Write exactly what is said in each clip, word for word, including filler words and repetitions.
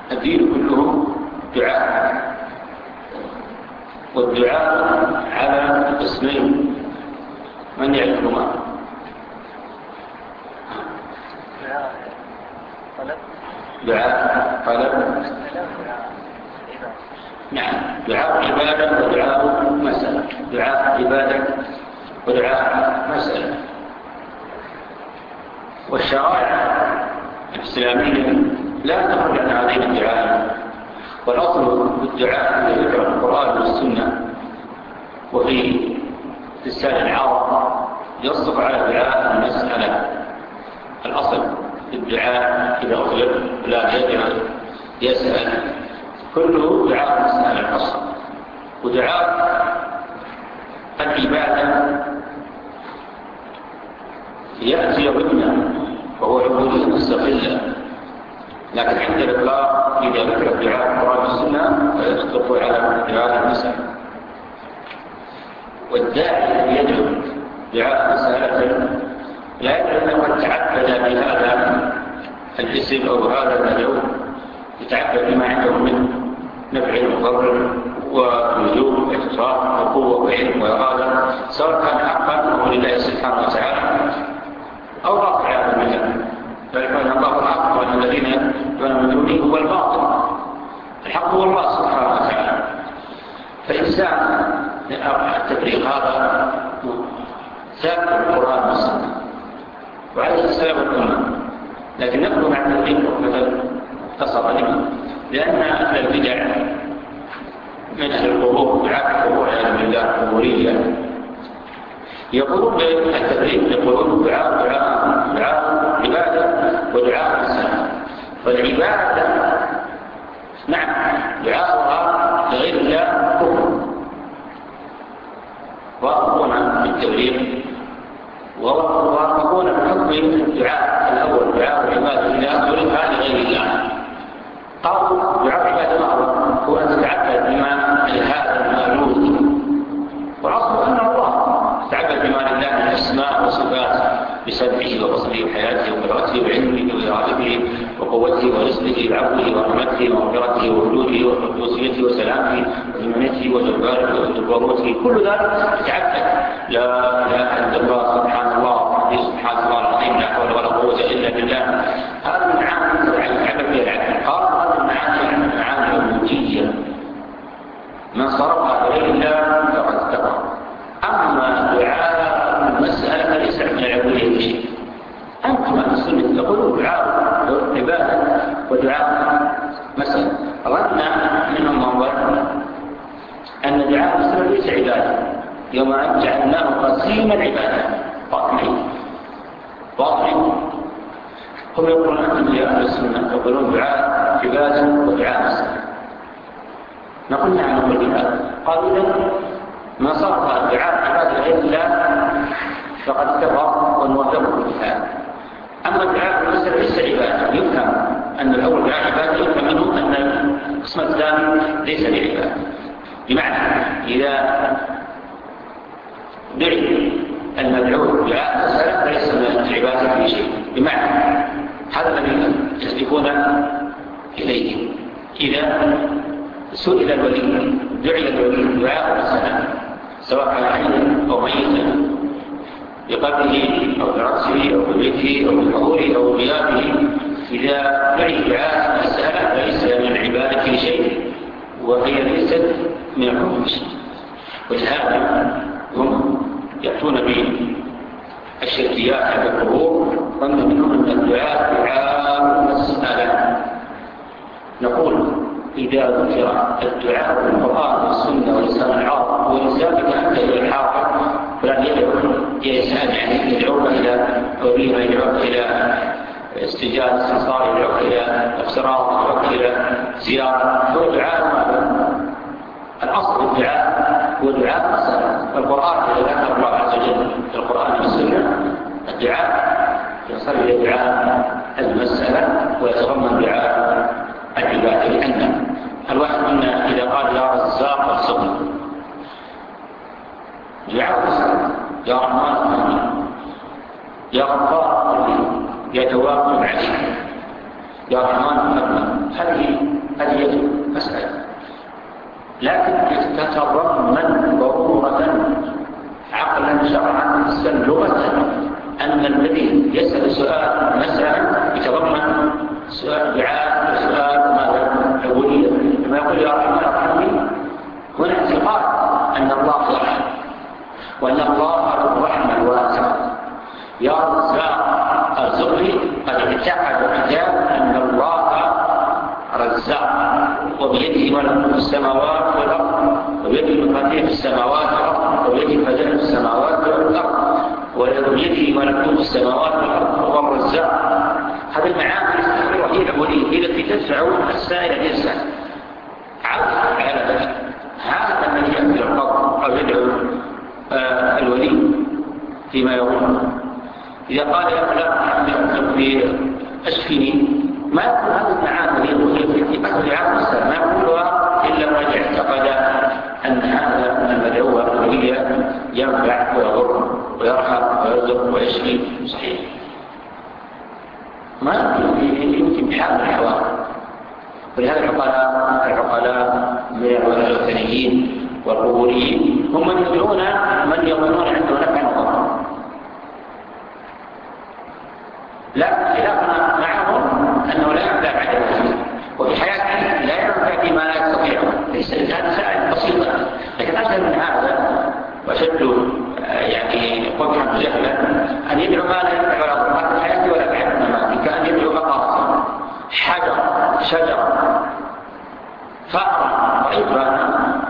الدين كله دعاء، والدعاء على قسمين، من يعرفهما؟ دعاء طلب، نعم، دعاء عبادة ودعاء مسألة، دعاء عبادة ودعاء مسألة. والشرائع الإسلامية لا تخرج عن هذين الدعاء، والأصل في الدعاء الذي ذكره القرآن والسنة وفي لسان العرب يصدق على دعاء المسألة. الأصل في الدعاء إذا أطلق لا يدعو يسأل كله دعاء مسألة الأصل. ودعاء العبادة يأتي ضمن وهو عبودية مستقلة، لكن عند الإطلاق إذا ذكر الدعاء القرآن والسنة فيصدق على دعاء المسألة. والداعي الذي يدعو دعاء مسألة لا يدعو أنه قد تعبد بهذا الاسم أو هذا المدعو، يتعبد بما عنده من نفع وضر ونجوم واتصال وقوة وعلم وإرادة، سواء كان حقا أو لله سبحانه وتعالى أو باطل عياذا بالله. فيكون الله الحق وأن الذين يدعون من دونه هو الباطل، الحق هو الله سبحانه وتعالى. فإنسان التفريق هذا ثابت في القرآن والسنة وعليه السلام والأمة، لكن نقول مع التفريق مثلا تصر لمن؟ لأن أهل البدع من أهل القبور دعاء القبور عياذا بالله القبورية يقولون بالتفريق، يقولون دعاء دعاء دعاء عبادة ودعاء مسألة. فالعبادة نعم دعاءها لغير الله كفر، وأخذون بالتفريق وأخذون بحكم الدعاء الأول دعاء العبادة لله ولها لغير الله. قالوا دعاء العبادة معروف هو أن تتعبد بما لهذا المعلوم، والأصل أن الله تعبد بما لله من أسماء وصفات بسمعه وبصره وحياته وقدرته وعلمه وإرادته وقوته ورزقه وعفوه ورحمته ومغفرته ووجوده وقدوسيته وسلامه وإيمانته وجبارته وجبروته، كل ذلك يتعبد. لا إله إلا الله، سبحان الله، سبحان الله العظيم، لا حول ولا قوة إلا بالله. هذه المعاني يتعبد بها العبد. قال هذه المعاني معاني عبودية، من صرفها غير الله فقد كفر. أما دعاء المسألة فليس من العبودية شيء. أنتم أهل السنة تقولون دعاء عبادة ودعاء مسألة. ظن منهم من ظن أن دعاء المسألة ليس عبادة، يوم أن جعلناه قسيما عبادة باطنين باطنين. هم يقولون أنتم يا أهل السنة تقولون دعاء عبادة ودعاء مسألة. نقول نعم نقول بهذا. قالوا إذن ما صرف الدعاء عبادة غير الله فقد كفر ونوافقه في هذا. أما الدعاء المسألة ليس عبادة، يفهم أن الأول دعاء عبادة، يفهم منه أن القسم الثاني ليس بعبادة. بمعنى إذا دعي المدعو دعاء مسألة فليس من العبادة في شيء. بمعنى هذا الذي يسبقون إليه، إذا سئل الولي دعي الولي دعاء مسألة سواء كان حيا أو ميتا بقبره أو برأسه أو ببيته أو بحضوره أو بغيابه، إذا دعي دعاء مسألة فليس من العبادة في شيء وهي ليست من الحكم شيء. ولهذا هم يأتون بالشركيات على القبور ظن منهم أن الدعاء دعاء مسألة. نقول إذا ذكر الدعاء في القرآن والسنة ولسان العرب ولسان كأنت إلى الحاضر فلن يدعو يسأل يعني يدعوك إلى أوليما، يدعوك إلى استجابة استنصار، يدعوك إلى اقتراض، يدعوك إلى زيارة. هو دعاء ماذا؟ الأصل الدعاء هو دعاء مسألة. القرآن إذا ذكر الله عز وجل في القرآن والسنة الدعاء يصل إلى دعاء المسألة ويتضمن دعاء العبادة، لأن الواحد منا إذا قال يا رزاق ارزقنا دعاء مسألة، يا رحمن ارحمني، يا غفار اغفر لي، يا تواب تب علي، يا رحمن ارحمنا. هذه لكن تتضمن ضرورة عقلا شرعا سلمة أن الذي يسأل سؤال مسألة يتضمن سؤال دعاء وسؤال ماذا عبودية، لما يقول يا رحمن ارحمني هنا اعتقاد أن الله يرحم وأن الله الرحمة الواسعة. يا رزاق ارزقني، قد اعتقد الرجال أن الله رزاق وبيده ملكوت السماوات والأرض وبيده مفاتيح السماوات والأرض وبيده خزائن السماوات والأرض وبيده ملكوت السماوات والأرض هو الرزاق. هذه المعاني الاستقرارية هي العبودية، هي التي تدفع السائل الإنسان عرض على ذلك. هذا الذي يأتي القبر أو يدعو آه الولي فيما يقول. إذا قال يا فلان أشفني، ما يقول هذه المعاني هي في أهل العام السلام، ما يقولها إلا ما اعتقد أن هذا المدعو الولي ينفع ويضر ويرحم ويرزق ويشفي. صحيح ما يمكن بحال الحوار. ولهذا العقلاء العقلاء من الوثنيين والقبوريين هم من يدعون من يظنون عنده نفع وضر، لا خلافنا معهم أنه لا ينفع بعد الموت وفي حياته لا ينفع فيما لا يستطيع. ليس هذا سائل بسيطة، لكن أسهل من هذا وأشد يعني قبحا جهلا أن يدعو ما لا ينفع ولا يضر في حياته ولا بعد الممات، كأن يدعو مقاصد حجر شجر فأرى ضعيفة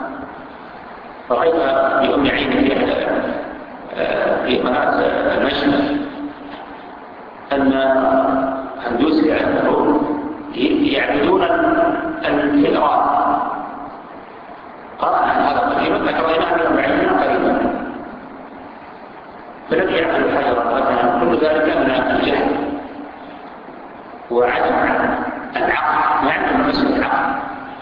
رأيتها بأم عيني في قناة المشهد أن هندوس عنده يعبدون الفئران. قرأنا عن هذا قديما ذكرناه من أربعين قريبا. فلم يعبد الحجر مثلا، كل ذلك من الجهل وعدم العقل، ما عندهم مسألة العقل.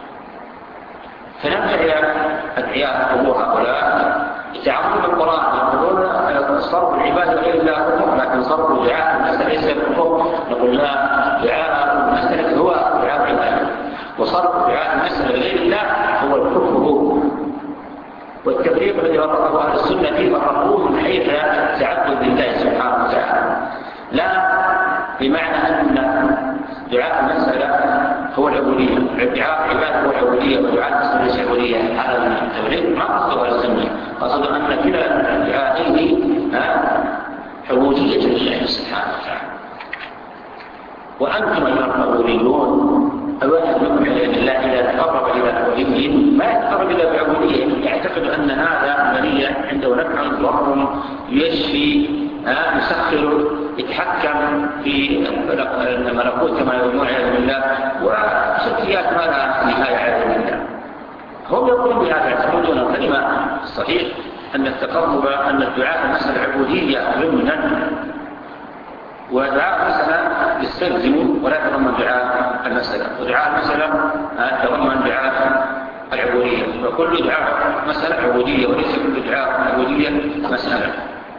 فنبدأ أدعياء قبور هؤلاء يتعاملون بالقرآن يقولون صرف العبادة غير الله كفر، لكن صرف دعاء المسألة ليس كفر. نقول لا، دعاء المسألة هو دعاء العبادة، وصرف دعاء المسألة غير الله هو الكفر. والتفريق الذي وضعه أهل السنة فيه فرقوه من حيث تعبد لله سبحانه وتعالى، لا بمعنى أن دعاء المسألة هو العبودية، دعاء العبادة هو العبودية ودعاء المسألة ليس العبودية. هذا التفريق ما قصده أهل السنة، قصده أن كلا الدعائين عبودية لله سبحانه وتعالى. وأنتم أيها القبوريون الواحد منكم لله إذا تقرب إلى وليه ما يتقرب إلى بعبودية، يعتقد أن هذا ولي عنده نفع ضر يشفي يسخر يتحكم في الملكوت كما يقولون عياذ بالله، وشركيات ما لها نهاية عياذ بالله. هم يقولون بهذا، يعتقدون الكلمة الصحيح أن التقرب أن الدعاء مسألة عبودية ضمنا، ودعاء المسألة يستلزم ولا يتضمن دعاء المسألة، ودعاء المسألة يتضمن دعاء العبودية، وكل دعاء مسألة عبودية وليس كل دعاء عبودية مسألة.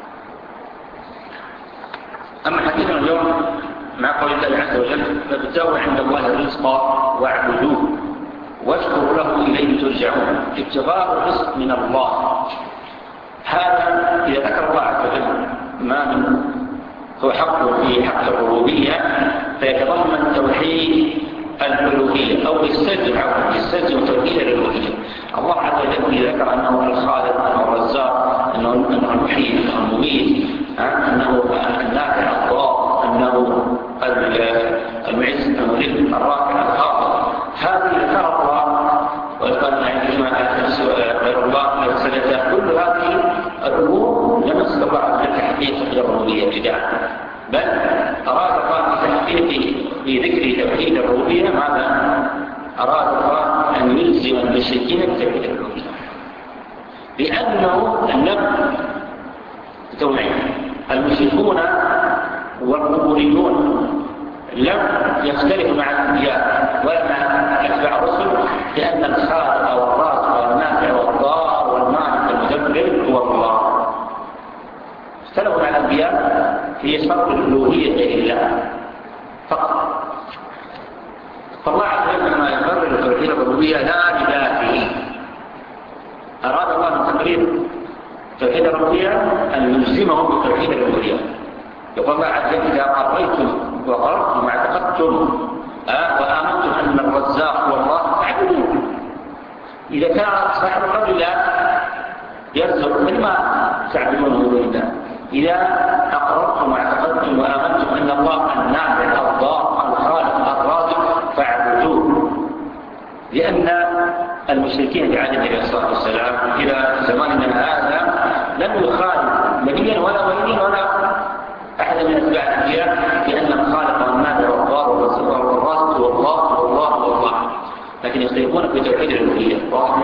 أما حديثنا اليوم مع قول الله عز وجل فابتغوا عند الله الرزق واعبدوه واشكروا له إليه ترجعون. ابتغاء الرزق من الله، هذا إذا ذكر الله عز وجل ما من هو حق في حق الربوبية فيتضمن توحيد الألوهية أو يستلزم يستلزم توحيد الألوهية. الله عز وجل ذكر أنه الخالق، أنه الرزاق، أنه المحيي، أنه المميت، أنه النافع الضار، أنه المعز، المذل، الرافع، الخافض. هذه ذكر الله وقال عندما غير الله لوسلته. كل هذه الأمور لم يستطع أن تحقيق الربوبية ابتداء، بل أراد الله بتحقيق في ذكر توحيد الربوبية ماذا؟ أراد الله أن يلزم المشركين بتوحيد الربوبية، لأنه النبي توحيد المشركون والقبوريون لم يختلفوا مع الأنبياء ولا مع أتباع الرسل، لأن الخالق والرازق والنافع والضار والمالك المدبر هو الله. اختلفوا مع الأنبياء في صرف الألوهية غير الله فقط. فالله عز وجل لما يقرر توحيد الربوبية لا لذاته توحيد الربوبية أن نلزمهم بتوحيد الألوهية. يقول الله عز وجل: إذا قريتم وقررتم واعتقدتم أه وآمنتم أن الرزاق هو الله فاعبدوه. إذا كان صاحب القول لا يرزق فلما تعبدونه من دون الله؟ إذا أقررتم واعتقدتم وآمنتم أن الله النافع الضار الخالق الرازق فاعبدوه. لأن المشركين في عهد النبي عليه الصلاة والسلام إلى زماننا هذا لم يخالف نبيا ولا وليا ولا أحد من أتباع الأنبياء بأن الخالق والنافع والضار والرازق هو الله والله والله، لكن يختلفون في توحيد الألوهية.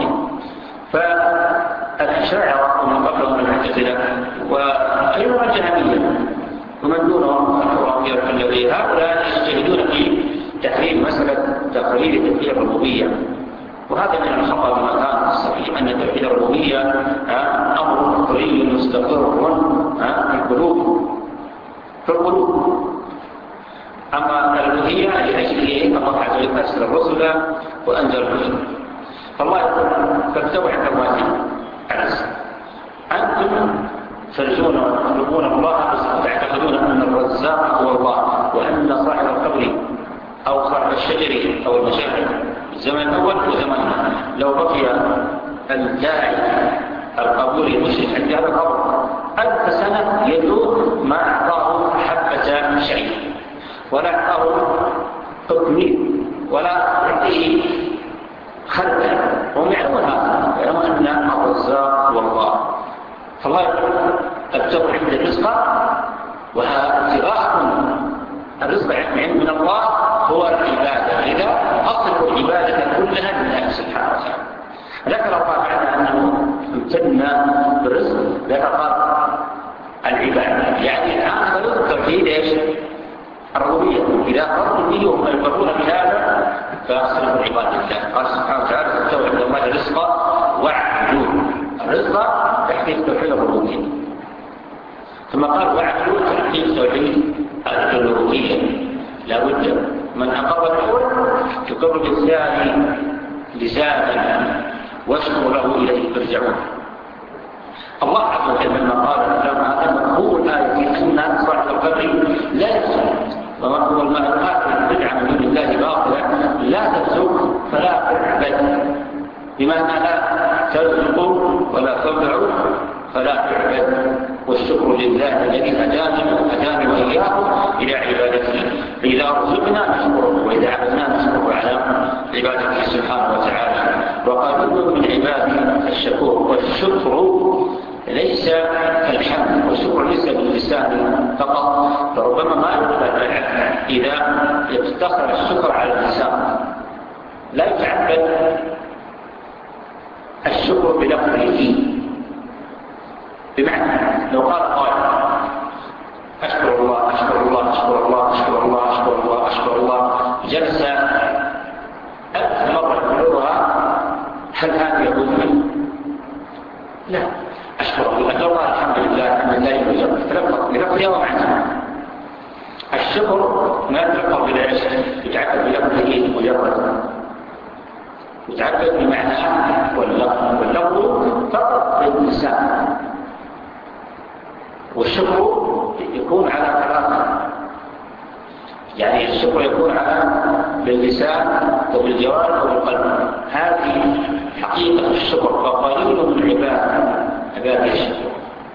فالأشاعرة ومن قبلهم المعتزلة وأيضا الجهمية ومن دونهم الحرامية الذين هؤلاء يجتهدون في تحريم مسألة تقرير توحيد الربوبية، وهذا من الخطأ بمكان الصحيح أن توحيد الربوبية أمر قري مستقر في القلوب في القلوب. أما الألوهية لأجله الله عز وجل أرسل الرسل وأنزل الكتب. فالله يقول: فاستووا عند الواسع على السلام. أنتم ترجون وتطلبون الله وتعتقدون أن الرزاق هو الله، وأن صاحب القبر أو صاحب الشجر أو المشاعر الزمن الأول وزمننا لو بقي الداعي القبور المشرك عند هذا القبر ألف سنة يدور ما أعطاه حبة شيء ولا أعطاه تطمير ولا يعطيه خردة، وهم يعلمون هذا، يعلمون أن الرزاق هو الله. فالله يقول: ابتغوا عند الرزق، وابتغاء الرزق من الله هو العبادة. إذا أصل العبادة كلها لله سبحانه وتعالى. ذكر الله تعالى أنه امتن بالرزق، ذكر العبادة، يعني الآن الرزق توحيد ايش؟ الربوبية. إذا قرروا به وهم يقرون بهذا فأصلوا العبادة لله. قال سبحانه وتعالى: فاتقوا عند الله الرزق واعبدوه. الرزق تحقيق توحيد الربوبية، ثم قال: واعبدوه تحقيق توحيد الألوهية. لا بد من أقر الأول يقر بالثاني لسانا واشكر له إليه ترجعون. الله عز وجل لما قال هذا مفهوم الآية أن صاحب القبر لا يفسد، ومفهوم المألوفات بدعة من دون الله باطلة لا تفسد فلا تعبد، بمعنى لا ترزق ولا ترجع فلا تعبد. والشكر لله الذي هداني هداني وإياكم إلى عبادته. فإذا رزقنا نشكره، وإذا عبدنا نشكره على عبادته سبحانه وتعالى. وقالوا من عباده الشكور. والشكر ليس كالحمد، والشكر ليس باللسان فقط، فربما ما يقبل العبد إذا يفتخر الشكر على اللسان. لا يتعبد الشكر بلفظه، بمعنى لو قال قائل: أشكر الله أشكر الله أشكر الله أشكر الله أشكر الله أشكر الله جلس ألف مرة يقولها، هل هذا يقول منه؟ لا. أشكر الله أشكر الله الحمد لله الحمد لله يجب تلفظ بلفظه ومعنى. الشكر ما يتلفظ بلاش، يتعبد بلفظه مجرد، يتعبد بمعناه واللفظ واللفظ فقط باللسان. والشكر يكون على ثلاثة، يعني الشكر يكون على باللسان وبالجوارح وبالقلب. هذه حقيقة الشكر، وقليل من العباد عباد الشكر.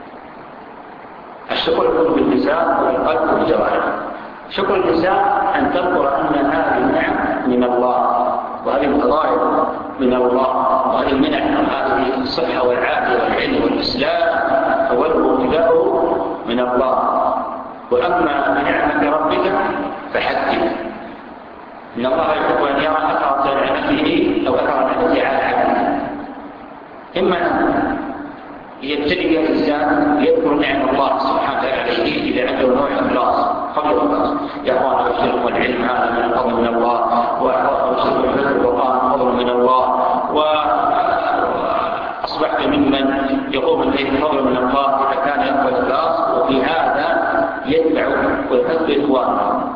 الشكر يكون باللسان وبالقلب وبالجوارح. شكر اللسان أن تذكر أن هذه النعم من الله، وهذه الفضائل من الله، وهذه المنح، وهذه الصحة والعافية والعلم والإسلام والابتلاء من الله. وأما بنعمة ربك فحدث. إن الله يحب أن يرى أثر نعمته أو أثر نعمته على عبده. إما أن يبتلي الإنسان يذكر نعم الله سبحانه وتعالى عليه إذا عنده نوع إخلاص قبل الإخلاص. يا أخوان أبشركم العلم هذا من فضل من الله، وأبشركم حفظ القرآن فضل من الله، وأصبحت ممن يقوم الليل فضل من الله إذا كان يقبل الإخلاص. وفي هذا يتبع ويحب إخوانه،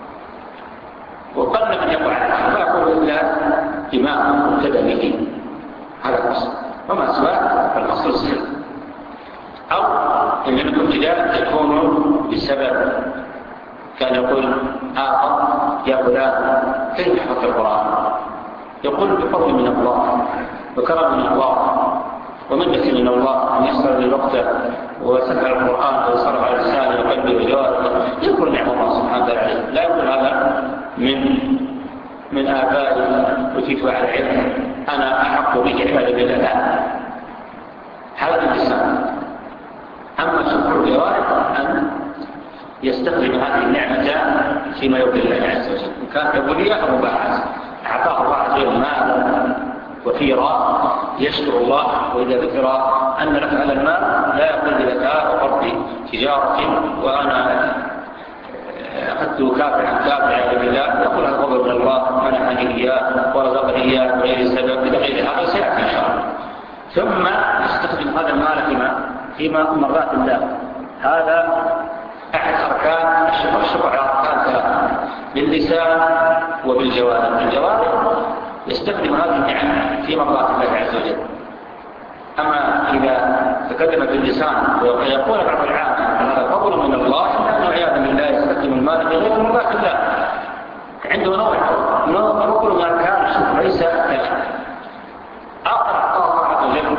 وقل من يقع ما يقول إلا إمام مبتدأ به. هذا الأصل، وما سواه فالأصل السلم. سبب. كان يقول آخر يا فلان كيف حفظت القرآن؟ يقول بفضل من الله وكرم من الله ومنة من الله أن يسر للوقت وسمع القرآن ويصرف على لسانه وقلبه وجوارحه. يذكر نعم الله سبحانه وتعالى، لا يقول هذا من من آبائي وتيت على العلم أنا أحق به عبادة بالله، لا، هذا اللسان. أما شكر الجوارح أن يستخدم هذه النعمة فيما يرضي الله عز وجل، إن كانت عبودية أو مباحث. أعطاه الله عز وجل مالا وفيرا يشكر الله، وإذا ذكر أن لك هذا المال لا يقول لك أقرت تجارة وأنا أخذت كافعا كافعا بالله، يقول هذا فضل من الله منحني إياه ورزقني إياه بغير سبب بغير هذا سيأتي إن شاء الله. ثم يستخدم هذا المال فيما فيما مرات الله. هذا أحد أركان الشكر. الشكر على أركان ثلاثة باللسان وبالجوارح. الجوارح يستخدم هذه النعم في مرضات الله عز وجل. أما إذا تكلم باللسان ويقول بعض العامة هذا فضل من الله، لأنه عياذا بالله يستخدم المال في غير مرضات الله، عنده نوع نوع ركن من أركان الشكر ليس كلام. آخر أعطاه الله عز وجل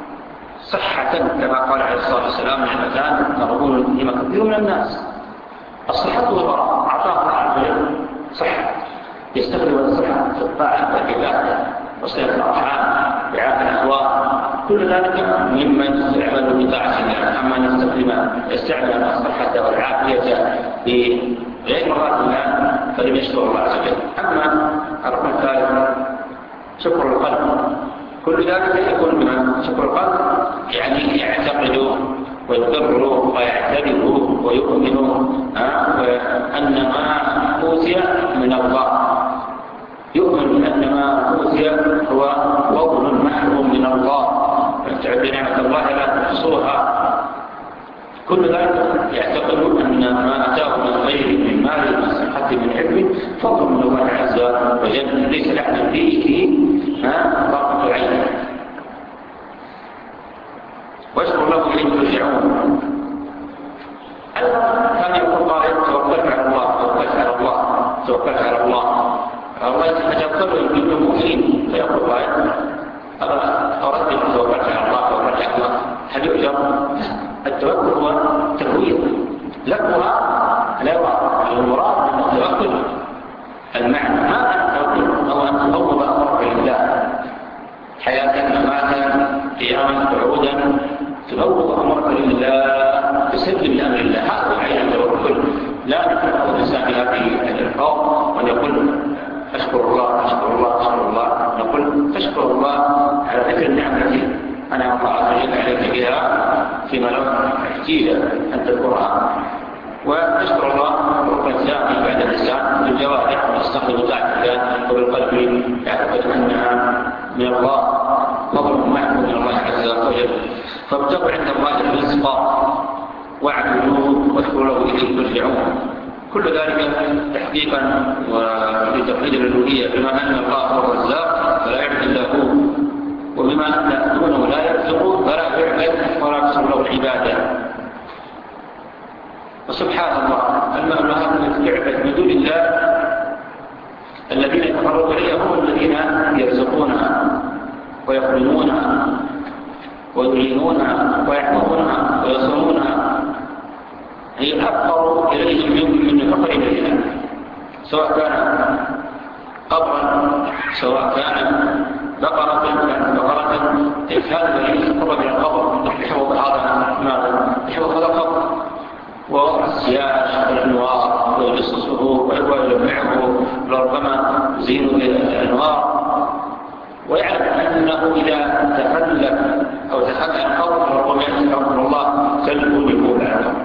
صحة كما قال عليه الصلاة والسلام نعمتان مغبون بهما كثير من الناس، الصحة والبراءة. أعطاه الله عز وجل صحة يستخدم الصحة في الطاعة والعبادة وصلة الأرحام رعاية الأخوان، كل ذلك ممن يعمل بطاعة الله. أما أن يستخدم يستعمل الصحة والعافية في غير مرات الله فلم يشكر الله عز وجل. أما الركن الثالث شكر القلب، كل ذلك يكون بما شكر القلب يعني يعتقد ويقر ويعترف ويؤمن أن ما أوتي من الله، يؤمن بأن ما أوتي هو فضل محروم من الله، تعد نعمة الله لا تحصوها. كل ذلك يعتقد أن ما أتاه من خير من مال من صحة من علم فضل من الله عز وجل، ليس لحظا فيه ضغط عين. واشكر له إليه ترجعون. أيضا كان يقول قائل توكلت على الله توكلت على الله توكلت على الله، الله يتوكل يمكن المؤمنين، فيقول قائل أردت أن توكلت على الله توكلت على الله، هل يؤجر؟ التوكل هو تفويض لفظها لا يوافق المراد من التوكل المعنى، ما أن التوكل هو أن تفوض أمرك لله حياة مماتا قياما قعودا، تفوض أمرك لله تسلم لأمر الله، هذا هو حياة التوكل. لا نفرق الإنسان بهذه الألفاظ ونقول أشكر الله أشكر الله أشكر الله، نقول تشكر الله على ذكر النعمة التي أنا الله عز وجل عليك بها فيما لو احتيج أن تذكرها، وتشكر الله رب الثاني بعد اللسان بالجوارح وتستخدم طاعة الله وبالقلب يعتقد أنها من الله فضل محمود من الله عز وجل. فابتغوا عند الله الرزق واعبدوه واشكروا له إليه ترجعون. كل ذلك تحقيقا وتوحيد الالوهيه، بما ان الله هو الرزاق فلا يعبد الا هو، وبما ان دونه لا يرزق فلا يعبد ولا تصل له العباده. وسبحان الله المألوهات التي تعبد من دون الله الذين يتقربون اليها هم الذين يرزقونها ويخدمونها ويعينونها ويحفظونها ويصومونها، هي أفقر إليهم من الفقر إليها، سواء كان قبرا سواء كان بقرة كانت بقرة، هذا الذي يتقرب إلى القبر يحفظ هذا ماذا؟ يحفظ هذا القبر ووضع السياج والأنوار ويجلس الصفوف ويلمعه لربما زينوا الأنوار، ويعلم أنه إذا تخلف أو تخلف القبر ربما يتقرب الله كلب يقول على القبر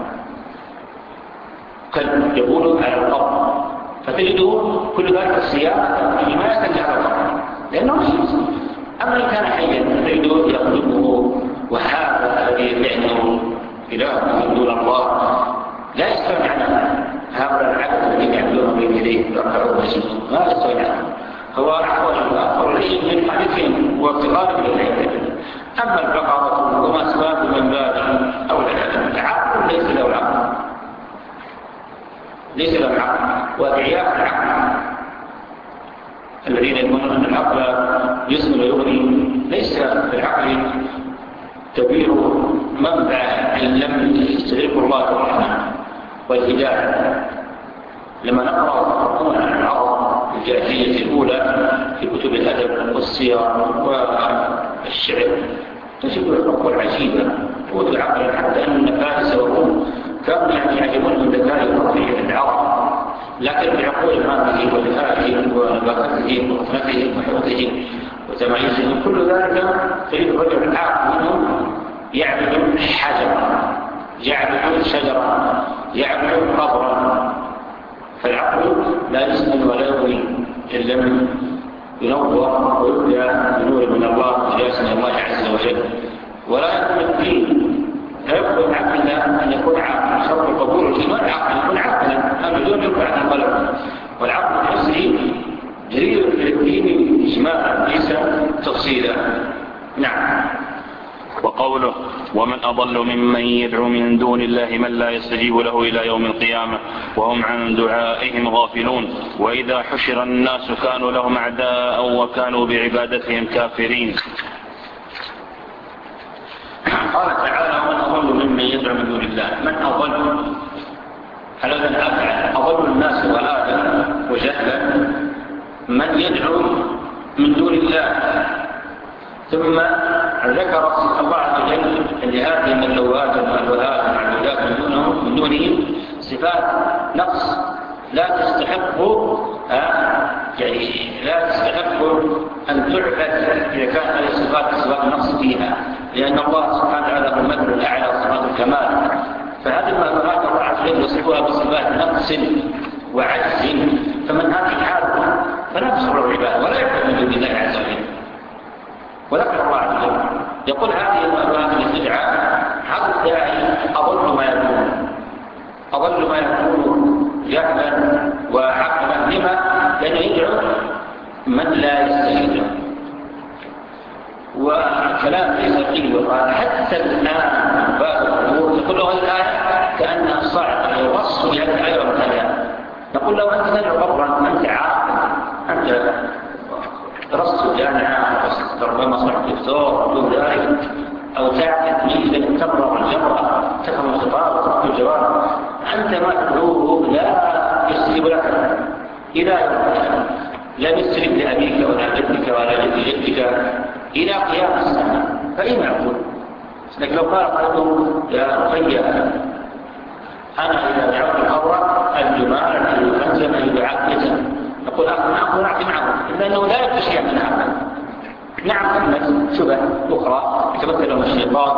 كلب يقول على القبر، فتجده كل ذلك السياق فيما يستنجع على القبر لأنه شيء. أما إن كان حيا فتجده يخلقه، وهذا الذي يدعي إله من دون الله لا يستغني عنه. هؤلاء العبد الذين يعبدون بين يديه يركعون ويسجدون ما يستغني عنه، هو أحوج الأكبر إليه من حديثهم وافتقارهم إليه. أما البقرة وما سواه من باب أو العقل ليس له العقل، ليس لهم عقل، وأدعياء العقل الذين يقولون أن العقل يسمى ويغني، ليس العقل كبير منبع إن لم يستدركه الله الرحمة والهداية. لما نقرأ تقرؤون عن العرب الجاهلية الأولى في كتب الأدب والسير والشعر نجد الحقوق العجيبة والعقل، حتى أن فارس والروم كانوا يعني يعجبون من ذكاء الرفيع العرب، لكن بعقول ماته ولهائهم ونباتهم وفنتهم وحوتهم وتمايزهم كل ذلك تريد الرجل العاقل منهم يعبد حجرا، يعبد شجرا، يعبد قبرا. فالعقل لا يسمن ولا يغني إن لم ينور ويبدأ بنور من الله ويسمى الله عز وجل، ولا يكون الدين لا يقبل العقل أن يكون عاقل. شرط قبول الإيمان عقل يكون عاقلا، أما بدون يقبل عن القلب. والعقل نفسه دليل في الدين إجماعا ليس تفصيلا. نعم. وقوله ومن أضل ممن يدعو من دون الله من لا يستجيب له إلى يوم القيامة وهم عن دعائهم غافلون وإذا حشر الناس كانوا لهم أعداء وكانوا بعبادتهم كافرين. قال تعالى ومن أضل ممن يدعو من دون الله. من أضل على ذن أفعل أضل الناس ضلالا وجهلا من يدعو من دون الله. ثم ذكر الله عز وجل لهذه المدلوات والمألوهات والمعبودات من دونه من دونه صفات نقص لا تستحق يعني لا تستحق أن تعبد إذا كانت هذه الصفات صفات النقص فيها، لأن الله سبحانه وتعالى هو المثل الأعلى صفات الكمال. فهذه المألوهات الله عز وجل يصفها بصفات نقص وعجز، فمن هذه الحالة فلا تصبر العباد ولا يعبد من دون الله عز وجل. وذكر الله عز وجل يقول هذه المألوهات الاستدعاء هذا الداعي أضل ما يكون أضل ما يكون جهلا وعقلا. لما؟ لأنه يدعو من لا يستجيب له. وكلام ليس قيل وقال حتى الآن بعض الأمور تقول له الآية كأنها صعبة يرص بها الآية ومثلها. نقول له أنت تدعو قبرا، أنت عاقل، أنت رص الجامعة ربما صحت الدكتور أو ذلك، أو تعقد ميزة تقرأ الجمرة تفهم الخطاب وتفهم الجواب. أنت ما تدعوه لا يستجيب لك إلى يوم لا يستجيب لأبيك ولا جدك ولا جد جدك إلى قيام الساعة. فإن أقول لكن لو قال قلبه يا رقية أنا إذا دعوت القبر الجمال الخنزم الدعاء نقول أقول أعطي معه إلا أنه لا يبدو شيئا من هذا. نعم ثمة شبه أخرى يتمثل لهم الشيطان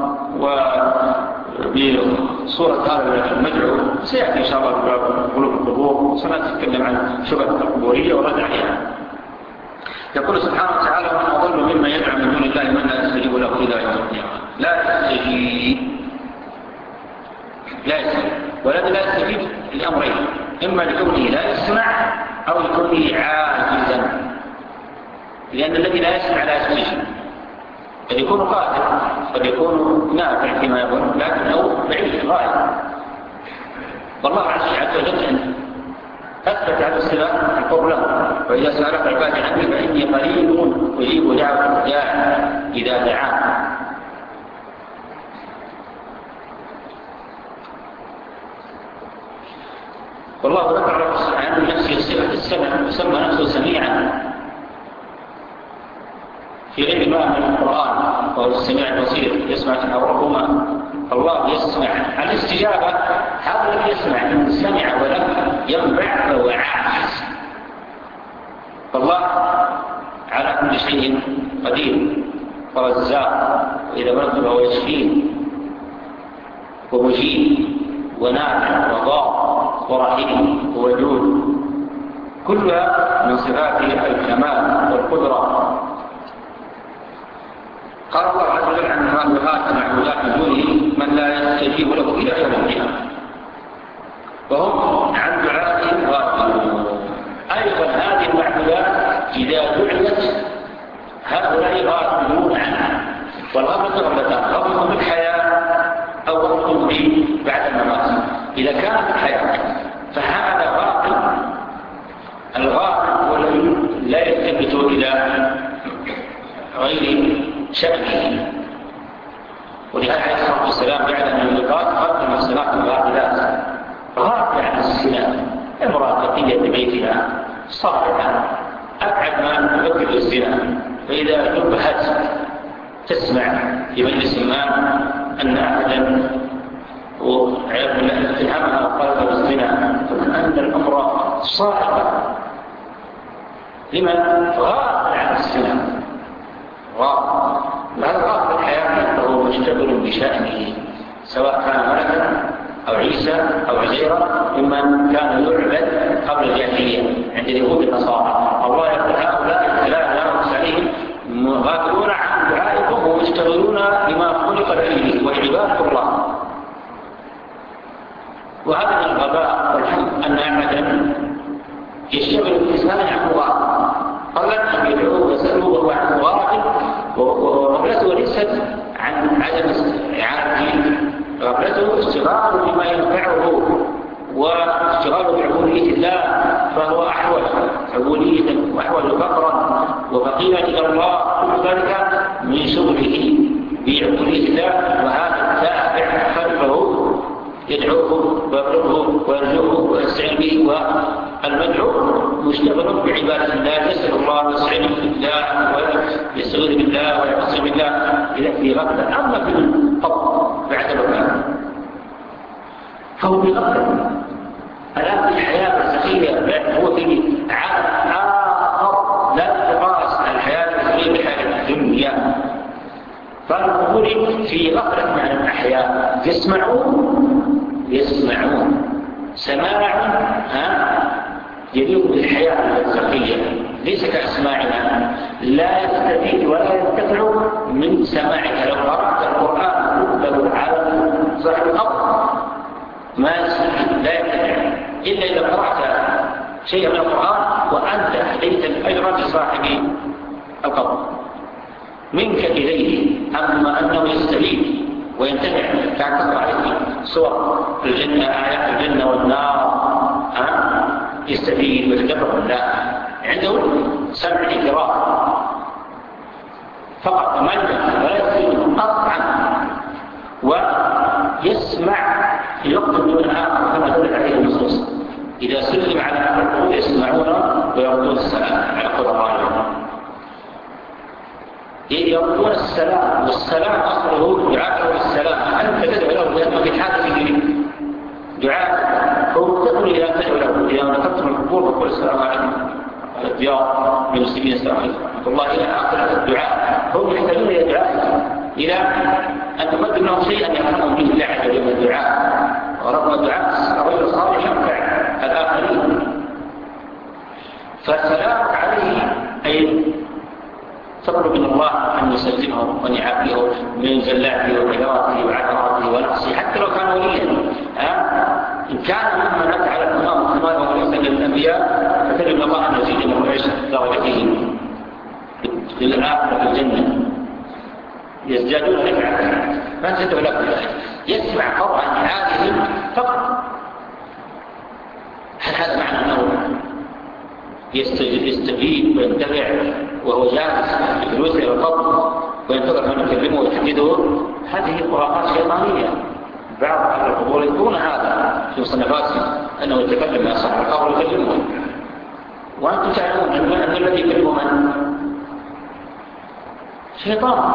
وبصورة هذا المدعو سيأتي إن شاء الله بباب قلوب القبور سنتكلم عن شبه القبورية ورد عليها. يقول سبحانه وتعالى ومن أضل مما يدعو من دون الله من لا يستجيب له إلى يوم القيامة. لا يستجيب لا يستجيب والذي لا يستجيب الأمرين، إما لكونه لا يسمع أو لكونه عاجزا، لأن الذي لا يسمع لا يستجيب. قد يكون قادر قد يكون نافع فيما يظن لكنه بعيد غاية. والله عز وجل أثبت هذا الصفة القول له وإذا سألك عبادي عني فإني قريب أجيب دعوة الداعي إذا دعان. والله ذكر عن نفسه صفة السمع وسمى نفسه سميعا في غير ما من القرآن وهو السميع البصير يسمع تحركهما. الله يسمع. الاستجابة هذا الذي يسمع إن سمع ولم ينبع فهو عاجز. فالله على كل شيء قدير ورزاق وإذا مرض فهو يشفين ومجيب ونافع وضار ورحيم وودود، كلها من صفات الكمال والقدرة. قال الله عز وجل عن المعبودات المعبودات من دونه من لا يستجيب له إلى يوم القيامة وهم عن دعائهم غافلون. أيضا هذه المعبودات إذا دعيت هؤلاء غافلون عنها. والغفلة غفلتان: غفلة بالحياة أو غفلة بعد الممات. إذا كانت الحياة فهذا غافل. الغافل هو الذي لا يلتفت إلى غير شأنه. ولهذا عليه الصلاة والسلام جعل من اللقاء خلق المحصنات الغافلات. غافل عن الزنا، امرأة تقية ببيتها صالحة أبعد ما تفكر الزنا، فإذا نبهت تسمع في مجلس ما أن أحدا اتهمها وقالت بالزنا، فكأن الأمر صاعقة. لمن غافل عن الزنا، غافل. وهذا غافل الحياة فهو مشتغل بشأنه، سواء كان ملكا أو عيسى أو عزيرا ممن كان يعبد قبل الجاهلية عند اليهود النصارى. الله يقول هؤلاء لا نقص عليهم غافلون عن دعائكم ومشتغلون بما خلق لأجله وعبادة الله. وهذا من الغباء والحمد أن أحدا يشتغل الإنسان عن الله، قلت يدعوه ويسأله وهو عنه غافل، وغفلته ليست عن عدم إعانته، غفلته اشتغاله بما ينفعه واشتغاله بعبودية الله، فهو أحوج عبودية وأحوج فقرا وفقيرا إلى الله، كل ذلك من شغله بعبودية الله. وهذا التابع خلفه يدعوه ويبلغه ويرجوه ويستعين به، والمدعو مشتغل بعبادة الله، يسأل الله ويستعين بالله ويستغيث بالله ويعتصم بالله إذا في غفلة. أما في القبر بعد الوفاة فهو في غفلة. الآن في الحياة البرزخية هو في عالم آخر لا يقاس الحياة البرزخية بحياة الدنيا. فالقبور في غفلة مع الأحياء، يسمعون يسمعون سماع يليق بالحياة البرزخية، ليس كأسماعنا، لا يستفيد ولا ينتفع من سماعك. لو قرأت القرآن كله على ظهر الأرض ما يستفيد، لا ينتفع إلا إذا قرأت شيئا من القرآن وأنت أهديت الأجر لصاحب القبر منك إليه. أما أنه يستفيد وينتفع تعتبر عليه صور الجنة، آيات الجنة والنار، ها يستفيد ويتدبر الله، عنده سمع إكرام فقط ما ينتفع ولا يستفيد قطعا، ويسمع في وقت دون آخر كما دلت عليه النصوص. إذا سلم على القبور يسمعون ويردون السلام على قول الله، يردون السلام، والسلام أصله دعاء السلام. أنت تدعو له لأنه في حاجة دعاء، هو تدعو إلى أن تدعو له إذا نفذتم القبور وقل السلام عليكم على الديار من المسلمين، السلام عليكم ورحمة الله إلى آخر الدعاء. هم يحتاجون إلى دعاء، إلى أن تقدم لهم شيئا يرحمهم به الله عز وجل من الدعاء، ورغم الدعاء الرجل الصالح ينفع الآخرين. فالسلام عليه أي تطلب من الله أن يسلمه وأن يعافيه من زلاته وقدراته وعثراته ونقصه، حتى لو كان وليا. إن كان ممن أتى على التمام والكمال وهو ليس للأنبياء فتجد الله أن يزيد من عيش درجته للآخرة في الجنة، يزدادون رفعة. فأنت تدعو له بذلك، يسمع قطعا هذه فقط. هل هذا معنى أنه يستفيد وينتفع وهو جالس بفلوسه إلى القبر وينتظر من يكلمه ويحدده؟ هذه خرافات شيطانية. بعض أهل القبور يقولون هذا في مصنفاتهم أنه يتكلم مع صاحب القبر يكلمه، وأنتم تعلمون أن الذي يكلمه من؟ شيطان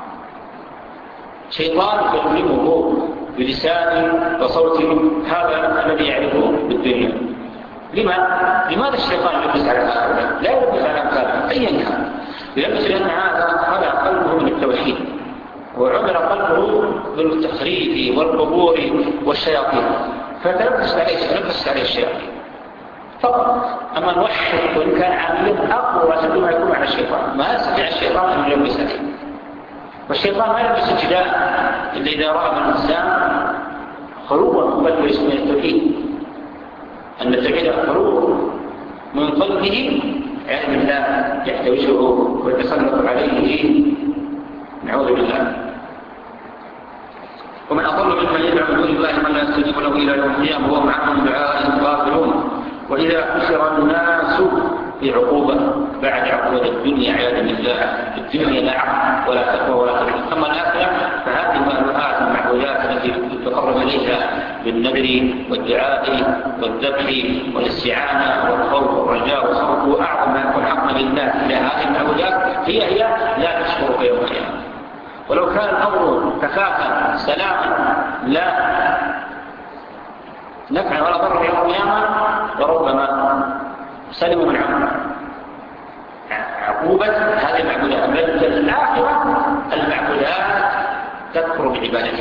شيطان يكلمه بلسان وصوت هذا الذي يعرفه بالدنيا. لما؟ لماذا الشيطان يلبس على هؤلاء؟ لا يلبس على أمثالهم أيا كان، يلبس لأن هذا خلع قلبه من التوحيد وعمر قلبه بالتخريب والقبور والشياطين، فتلبس عليه تلبس عليه الشياطين فقط. أما نوحد وإن كان عاملا أقوى وأشد ما يكون على الشيطان، ما يستطيع الشيطان أن يلبس عليه. والشيطان ما يلبس ابتداء إلا إذا رأى من الإنسان خلوة قلبه اسمه التوحيد، أن التوحيد خلوة من قلبه علم الله يحتوجه ويتسلط عليه، نعوذ بالله. ومن أضل ممن يدعو من دون الله من لا يستجيب له إلى يوم القيامة وهم عن دعائهم غافلون. وإذا حشر الناس في عقوبة بعد عقوبة الدنيا عياذا بالله، الدنيا لا عقل ولا تقوى ولا تقوى. أما الآخرة فهذه المألوهات المعبودات التي تقرب إليها بالنذر والدعاء والذبح والاستعانة والخوف والرجاء والخوف وأعظم ما يكون حقا لله إلى هذه المعبودات هي هي لا تشكر في يوم القيامة. ولو كان الأمر كفافا سلاما لا نفع ولا ضر يوم القيامة وربما سلموا من عقوبة هذه المعبودات. بل في الآخرة المعبودات تكفر بعبادته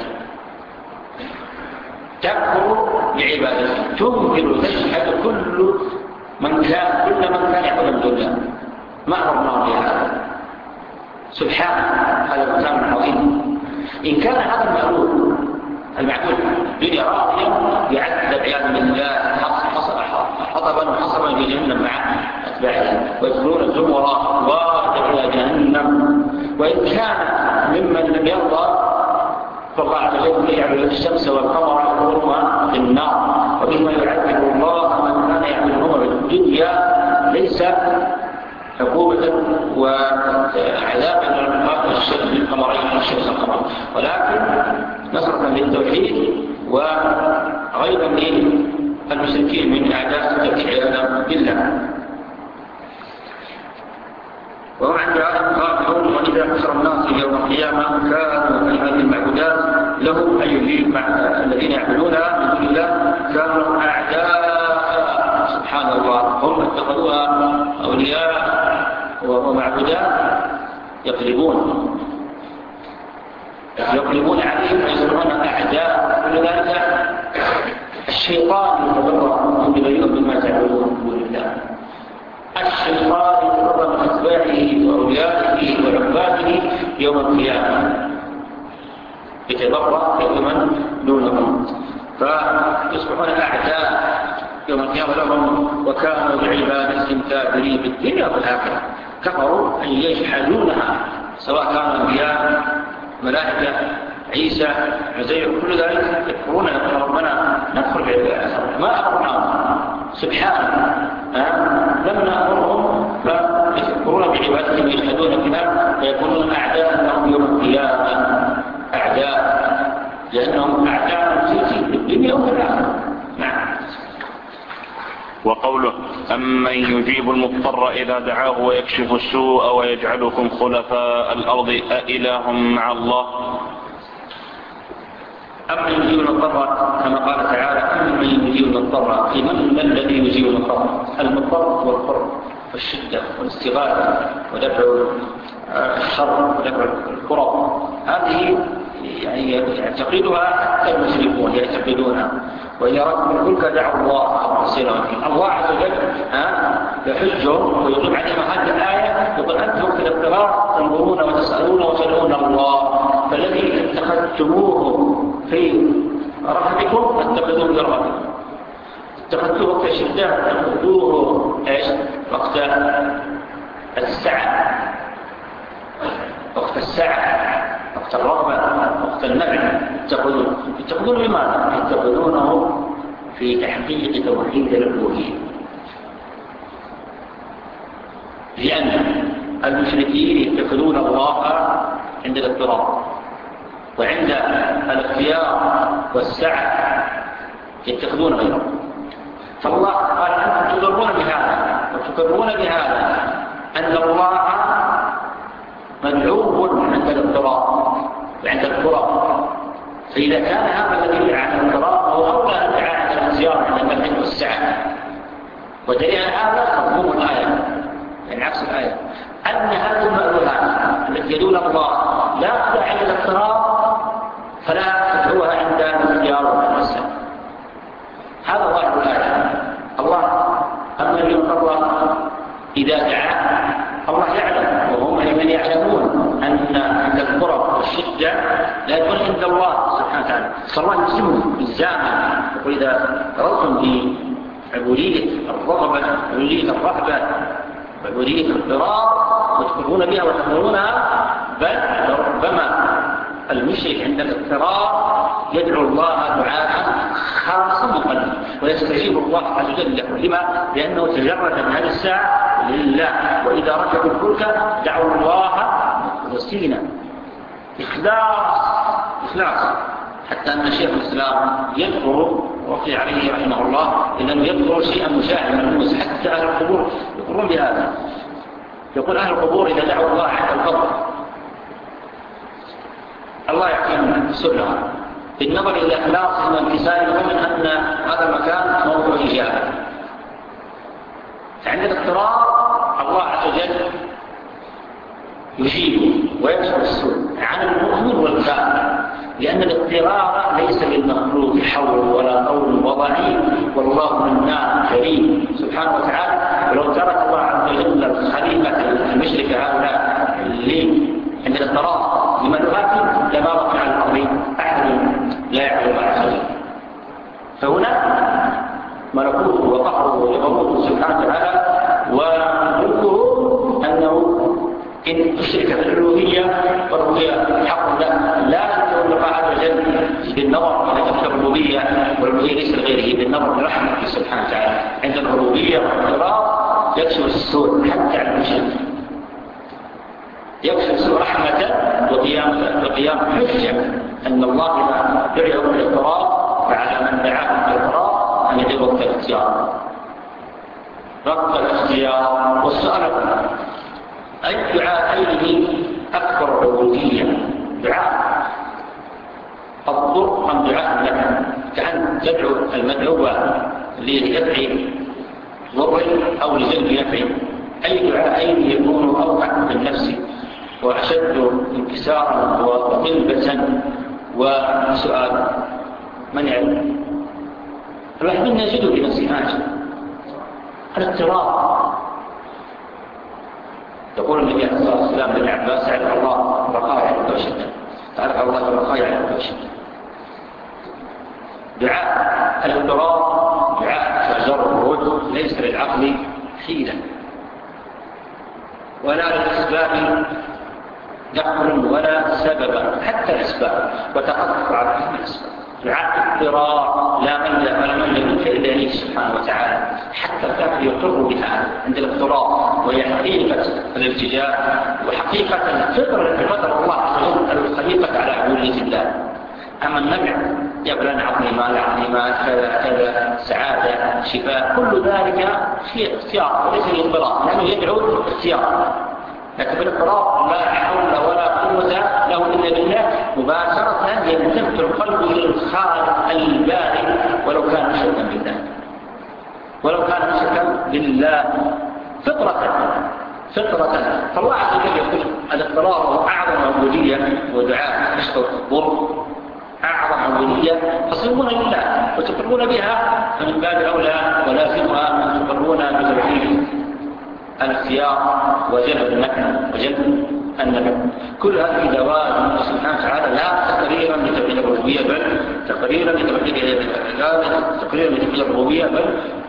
تكفر بعبادته تنكر تجحد كل من كان كل من كان يعبد من دون الله. ما أمرنا بهذا سبحانه، هذا مكان عظيم. إن كان هذا المعبود المعبود الدنيا راضية يعذب عياذا بالله حطبا وحصبا في جهنم مع أتباعه ويدخلون الزمراء وارد إلى جهنم. وإن كان ممن لم يرضى فالله عز وجل يعبد الشمس والقمر يقولهما في النار. ومما يعذب الله من كان يعبدهما في الدنيا ليس عقوبة وعذابا للقمرين والشمس والقمر، ولكن نصرة للتوحيد وغيظا للمشركين من أعداء التوحيد عياذا بالله. وهم عن دعائهم غافلون. وإذا حشر الناس يوم القيامة كانوا في هذه المعبودات لهم أي يجيب الذين يعبدونها من دون الله كانوا أعداء. سبحان الله، هم اتخذوها أولياء ومعبودات يقلبون يقلبون عليهم ويصبحون أعداء. ولذلك الشيطان يتبرأ بغيرهم مما تعبدون من دون الله. الشيطان يتبرأ من أتباعه وأوليائه وعباده يوم القيامة، يتبرأ من دونهم فيصبحون أعداء يوم القيامة لهم. وكانوا بعبادتهم كافرين في الدنيا والآخرة، كفروا أن يجحدونها سواء كانوا أنبياء ملائكة عيسى عزير كل ذلك يكفرون يقول ربنا نكفر بعبادته ما أمرنا سبحانه لم نأمرهم فيكفرون بعبادتهم ويجحدون بها فيكونون أعداء لهم يوم القيامة أعداء لأنهم أعداء في الدنيا والآخرة. نعم. وقوله أمن يجيب المضطر إذا دعاه ويكشف السوء ويجعلكم خلفاء الأرض أإله مع الله. أمن يجيب المضطر كما قال تعالى أمن يجيب المضطر في من الذي يجيب المضطر. المضطر هو القرب والشدة والاستغاثة ودفع الشر ودفع الكرب. هذه يعني يعتقدها حتى المشركون يعتقدونها. وإذا ركبوا الفلك دعوا الله مخلصين الله عز وجل يحجهم ويقول عليهم هذه الآية يقول أنتم في الاضطرار تنظرون وتسألون وتدعون الله فالذي اتخذتموه في رهبكم اتخذوه في رهبكم اتخذتوه وقت الشدة اتخذوه ايش وقت السعة وقت السعة وقت الرغبة وقت النفع اتخذونه اتخذونه لماذا؟ اتخذونه في تحقيق توحيد الألوهية. لأن المشركين يتخذون الله عند الاضطرار وعند الاختيار والسعة يتخذون غيره. فالله قال أنتم تضرون بهذا وتقرون بهذا أن الله مدعو عند الاضطرار وعند الكرة. فإذا كان هذا الذي يدعى عند الاضطرار هو أولى أن يدعى عند الاختيار عند النفع والسعة. ودليل هذا مفهوم الآية يعني عكس الآية أن هذه المألوهات التي يدعون الله لا تدعى عند الاضطرار فلا تدعوها عند الاختيار والسعة. هذا ظاهر الآية. الله أما يضطر إذا دعا الله يعلم وهم من يعلمون أن عند القرب والشدة لا يكون عند الله سبحانه وتعالى. فالله يسمه بالزامة يقول إذا رأيتم بعبودية الرغبة عبودية الرهبة عبودية الاضطرار وتكفرون بها وتكفرونها بل ربما المشرك عند الاضطرار يدعو الله دعاء خاصا من قلبه ويستجيب الله عز وجل له. لما؟ لأنه تجرد من هذه الساعة لله، وإذا ركبوا الفلك دعوا الله مخلصين إخلاص إخلاص حتى أن شيخ الإسلام يذكر وقي عليه رحمه الله إنه يذكر شيئا مشاهد ملموس، حتى أهل القبور يقولون بهذا. يقول أهل القبور إذا دعوا الله عند القبر الله يعطيهم سرها بالنظر إلى إخلاصهم وانكسارهم من أن هذا المكان موضوع إجابة. عند الاضطرار الله عز وجل يجيب ويكشف السوء عن المؤمن والكافر، لأن الاضطرار ليس للمخلوق حول ولا قول وضعيف، والله منان كريم سبحانه وتعالى. ولو ترك الله عز وجل الخليفة المشركة هؤلاء اللي عند الاضطرار لمنفعتهم لما وقع على الأرض أحد لا يعلم الله عز وجل. فهنا ملكوته وقهره وجبروته سبحانه وتعالى وملكه أنه إن تشرك في الألوهية والربوبية حق لا لا يكون الله عز وجل بالنظر إلى تلك الربوبية والألوهية ليس لغيره، بالنظر لرحمته سبحانه وتعالى. عند الربوبية والاضطرار يكشف السوء حتى عن المشرك، يكشف السوء رحمة وقيام وقيام حجة أن الله إذا دعي وقت الاضطرار فعلى من دعاه بالاضطرار أن يدعو وقت الاختيار وقت الاختيار. والسؤال أي دعاءين أكبر عبودية؟ دعاء الضر أم دعاء النفع؟ كأن تدعو المدعو ليدفع ضر أو لجلب نفع. أي دعاءين يكون أوقع بالنفس وأشد انكسارا وطلبة وسؤال؟ من يعلم؟ الواحد منا يجده بنفسه حاجة الاضطرار. يقول النبي عليه الصلاة والسلام لابن عباس: اعرف الله رخاء يعرف وشدة، تعرف الله رخاء يعرف وشدة. دعاء الاضطرار دعاء تجرد ليس للعقل حيلة ولا للأسباب دخل ولا سببا، حتى الأسباب وتقطع بهم الأسباب. دعاء اضطرار لا ملجأ ولا ملجأ منك إلا إليه سبحانه وتعالى، حتى الكافر يقر بها عند الاضطرار، وهي حقيقة الالتجاء وحقيقة الفطر التي فطر الله عز وجل الخليقة على عبودية الله. أما النفع يقول أنا أعطني مال أعطني مال كذا كذا سعادة شفاء، كل ذلك في اختيار وليس الاضطرار، لأنه يدعو اختيار. لكن بالاضطرار لا حول ولا قوة له إلا بالله مباشرة ينتفع القلب للخالق البارئ ولو كان مشركا بالله، ولو كان مشركا بالله فطرة فطرة. فالله عز وجل يقول الاضطرار أعظم عبودية ودعاء يشكر الضر أعظم عبودية تصيبون لله وتقرون بها، فمن باب أولى ولازمها أن تقرون بتوحيد الاختيار وجلب النفع وجلب النفع. كل هذه دوائر سبحانه وتعالى لا تقريرا لتوحيد الربوبية بل تقريرا لتوحيد العبادة، تقريرا لتوحيد الربوبية بل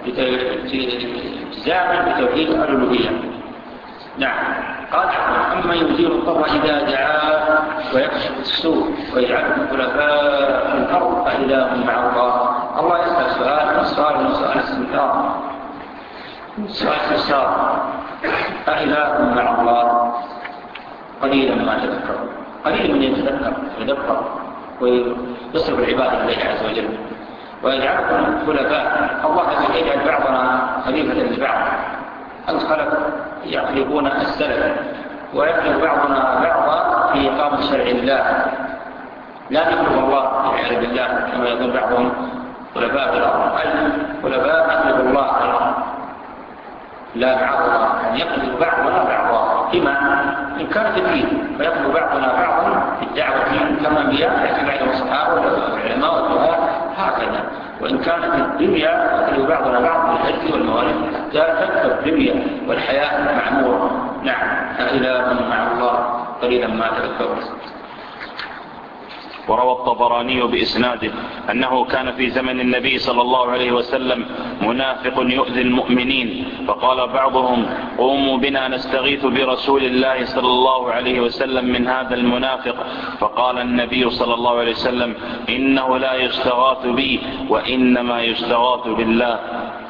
التزاما بتوحيد الألوهية. نعم. قال: أما يجير الضر إذا دعاه ويكشف السوء ويجعلكم خلفاء الأرض فإذا هم مع الله. الله يسأل سؤال السؤال سؤال استنكار سؤال استفسار: أإله مع الله؟ قليلا ما تذكر، قليلا من يتذكر ويذكر ويصرف العبادة لله عز وجل. ويجعلكم خلفاء، الله عز وجل يجعل بعضنا خليفة لبعض، الخلف يخلفون السلف ويخلف بعضنا بعضا في إقامة شرع الله. لا نخلف الله يعني بالله كما يقول بعضهم خلفاء في الأرض، خلفاء نخلف الله في الأرض لا بعضنا، يعني يخلف بعضنا بعضا كما إن كان في الدين، فيخلف بعضنا بعضا في الدعوة كما الأنبياء يأتي بعضهم الصحابة والعلماء والدعاة هكذا. وإن كانت الدنيا يخلف بعضنا بعض بالهدي والموالد حتى تبقى الدنيا والحياة معمورة. نعم. إله مع الله قليلا ما تذكرون. وروى الطبراني بإسناده أنه كان في زمن النبي صلى الله عليه وسلم منافق يؤذي المؤمنين، فقال بعضهم قوموا بنا نستغيث برسول الله صلى الله عليه وسلم من هذا المنافق، فقال النبي صلى الله عليه وسلم إنه لا يستغاث بي وإنما يستغاث بالله.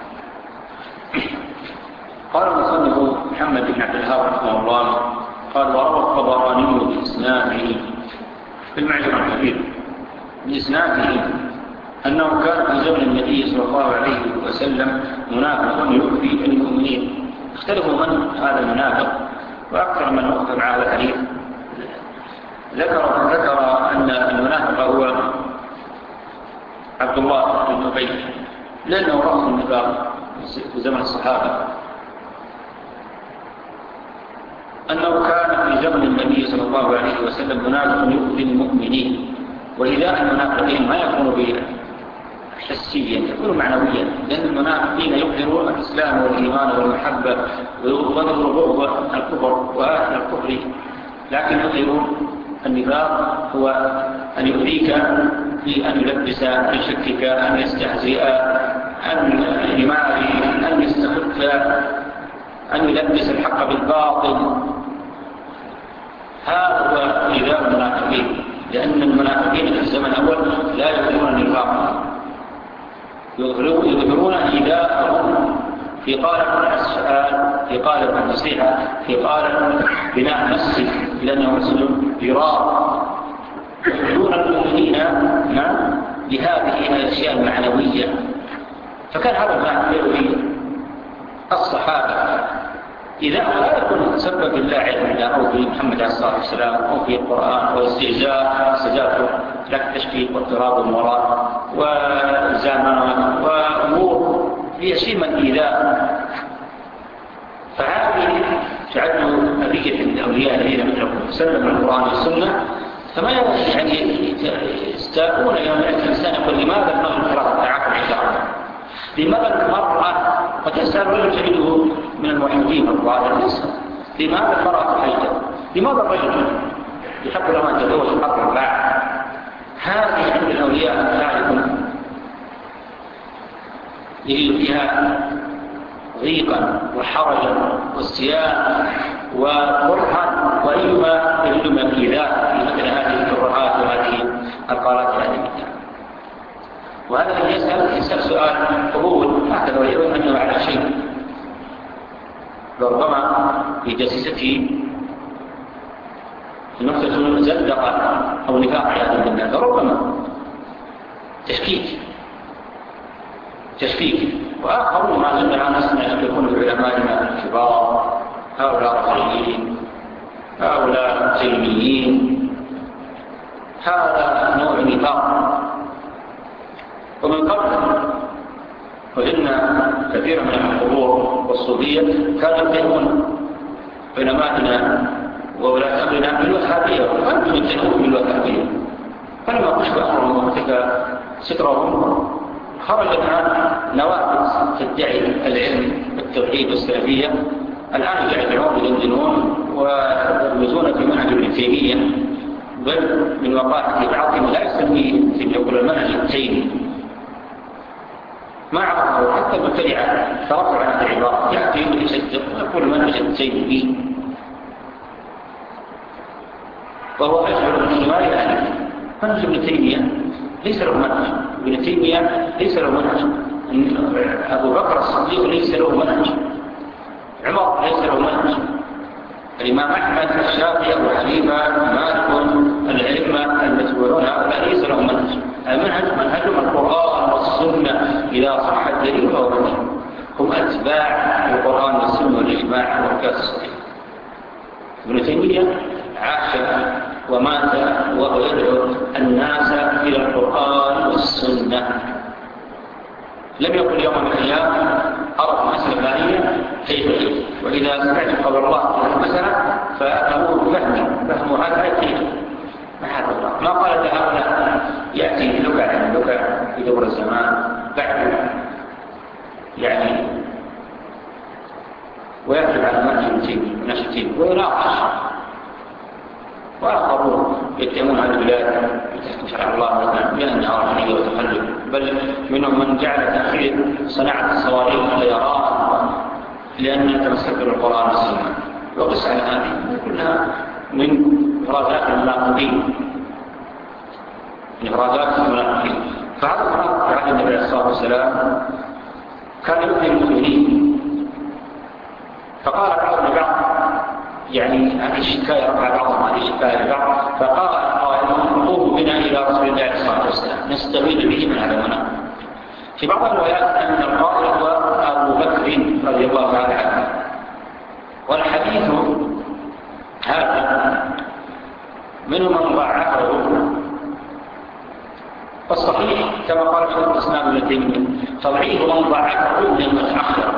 قال المصنف محمد بن عبد الوهاب رحمه الله قال وروى الطبراني بإسناده في المعجم الكبير بإسناده أنه كان في زمن النبي صلى الله عليه وسلم منافق يؤذي المؤمنين. اختلفوا من هذا المنافق، وأكثر من وقف على الحديث ذكر ذكر أن المنافق هو عبد الله بن أبي، لأنه رأس النفاق في زمن الصحابة، أنه كان في زمن النبي صلى الله عليه وسلم منافق يؤذي المؤمنين. وإذا المنافقين ما يكون حسيا، يكون معنويا، لأن المنافقين يظهرون الإسلام والإيمان والمحبة ويظهرون الكفر وأهل الكفر، لكن يظهرون النفاق هو أن يؤذيك في أن يلبس، أن يشكك، أن يستهزئ، أن يماري، أن يستخف، أن يلبس الحق بالباطل. هذا هو إيذاء المنافقين، لأن المنافقين في الزمن الأول لا يظهرون النفاق، يظهرون إيذاءهم في قالب السؤال، في قالب النصيحة، في قالب بناء مسجد لأنه مسجد ضرار، يظهرون المؤمنين بهذه الأشياء المعنوية. فكان هذا المعنى يؤذي الصحابة إذا لا يكون سبب الله علم أو في محمد عليه الصلاة والسلام أو في القرآن أو استهزاء استهزاء لك تشكيك واضطراب المراد وزمان وأمور فيها شيء من الإيذاء. فهذه تعد أذية الأولياء الذين مثلكم سلم القرآن والسنة، فما يعني يستاءون يوم يأتي الإنسان يقول لماذا المرأة قراءة تعاقب عند الله؟ لماذا المرأة قد يسأل رجل تجده من الموحدين الظاهر يسأل لماذا المرأة حيدة؟ لماذا الرجل يحب لما أن تدور الحق بعد؟ هذه عند الأولياء تعرفون يجد فيها ضيقا وحرجا واستياء وقرحا، وأيما يجد من الإيذاء في مثل هذه الكرهات وهذه القالات هذه الكلام. وهذا الذي يسأل يسأل سؤال قبول هكذا ويظن أنه على شيء، لربما في جسسته نقطة زندقة أو نفاق عياذا بالله، لربما تشكيك تشكيك وآخرون ما زلنا نسمع يكون العلماء الكبار هؤلاء رفعيين هؤلاء سلميين، هذا نوع نفاق. ومن قبل وجدنا كثيرا من القبور والصوفية كانوا يتهمون علماءنا وولاة أمرنا بالوهابية، وأنتم يتهمون بالوهابية. فلما كشف أمرهم وارتكى سترهم خرج الآن نوافذ تدعي العلم والتوحيد والسلفية، الآن يدعون يدندنون ويرمزون في منهج ابن تيمية، بل من وقائع بعضهم لا يسميه في يقول المنهج التيمي، ما عرفه حتى المبتدعة ترفع عن العبارة، يأتي يصدق ويقول المنهج التيمي، وهو أشعر بالشمال الآن. منهج ابن تيمية ليس له منهج، ابن تيمية ليس له منهج، أبو بكر الصديق ليس له منهج، عمر ليس له منهج، الإمام أحمد الشافعي أبو حنيفة مالك الأئمة المتبوعون هؤلاء ليس لهم منهج. المنهج منهجهم القرآن والسنة إذا صح الدليل فهو منهج، هم أتباع القرآن والسنة والإجماع والقياس الصحيح. ابن تيمية عاش ومات وهو يدعو الناس إلى القرآن والسنة. لم يقل يوم من الأيام أرى مسألة فلانية كيف هي، وإذا سمعت قول الله في المسألة فأمره فهمي فهمه هذا يكفيه. ما الله ما قال هؤلاء يأتي لقع عن لقع في دور الزمان بعد يعني ويكتب على منهج التيمي ونشر التيمي ويناقش، وآخرون يتهمون على البلاد بتحكم شرع الله مثلا بأنها روحانية وتخلف، بل منهم من جعل تأخير صناعة الصواريخ والطيران لأنها تمسك بالقرآن والسنة. وقس على هذه كلها من إفرازات المنافقين، من إفرازات المنافقين. فهذا المنافق في عهد النبي عليه الصلاة والسلام كان يؤذي المؤمنين، فقال بعض البعض يعني هذه الشكاية رفع بعضهم هذه الشكاية لبعض، فقال قائلهم قوموا بنا إلى رسول الله عليه الصلاة والسلام نستغيث به من هذا المنافق. في بعض الروايات أن القائل هو أبو بكر رضي الله تعالى عنه، والحديث هذا منهم من ضعفه، والصحيح كما قال شيخ الإسلام ابن تيمية تضعيف من ضعفه من المتأخر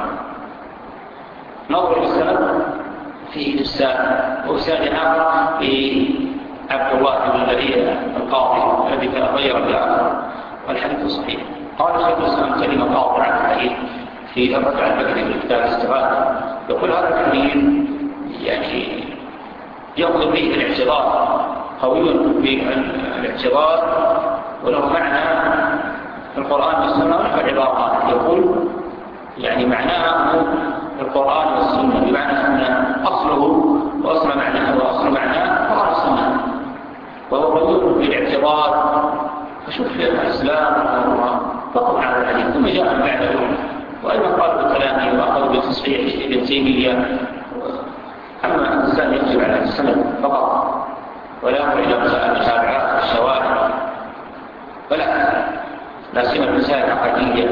نظر السند في إرسال وإرسال آخر في عبد الله بن لهيعة القاضي الذي تغير بآخر، والحديث صحيح. قال شيخ الإسلام كلمة قاطعة في الحديث في الرجع البكري في كتاب الاستغاثة، يقول هذا الحديث يعني يأخذ به الاعتبار، قوي بالاعتبار وله معنى في القرآن والسنة ونحو العبارات. يقول يعني معناه القرآن والسنة، بمعنى أن أصله وأصل معناه وأصل معناه القرآن والسنة، وهو قوي بالاعتبار. فشوف الإسلام فقط على الحديث ثم جاء بعده، وأيضا قالوا بكلامه وأخذوا بتصحيح ابن تيمية. أما الإنسان يجب على السند فقط ولا يمر إلى مسائل المتابعات والشواهد، فلا لا سيما المسائل العقدية،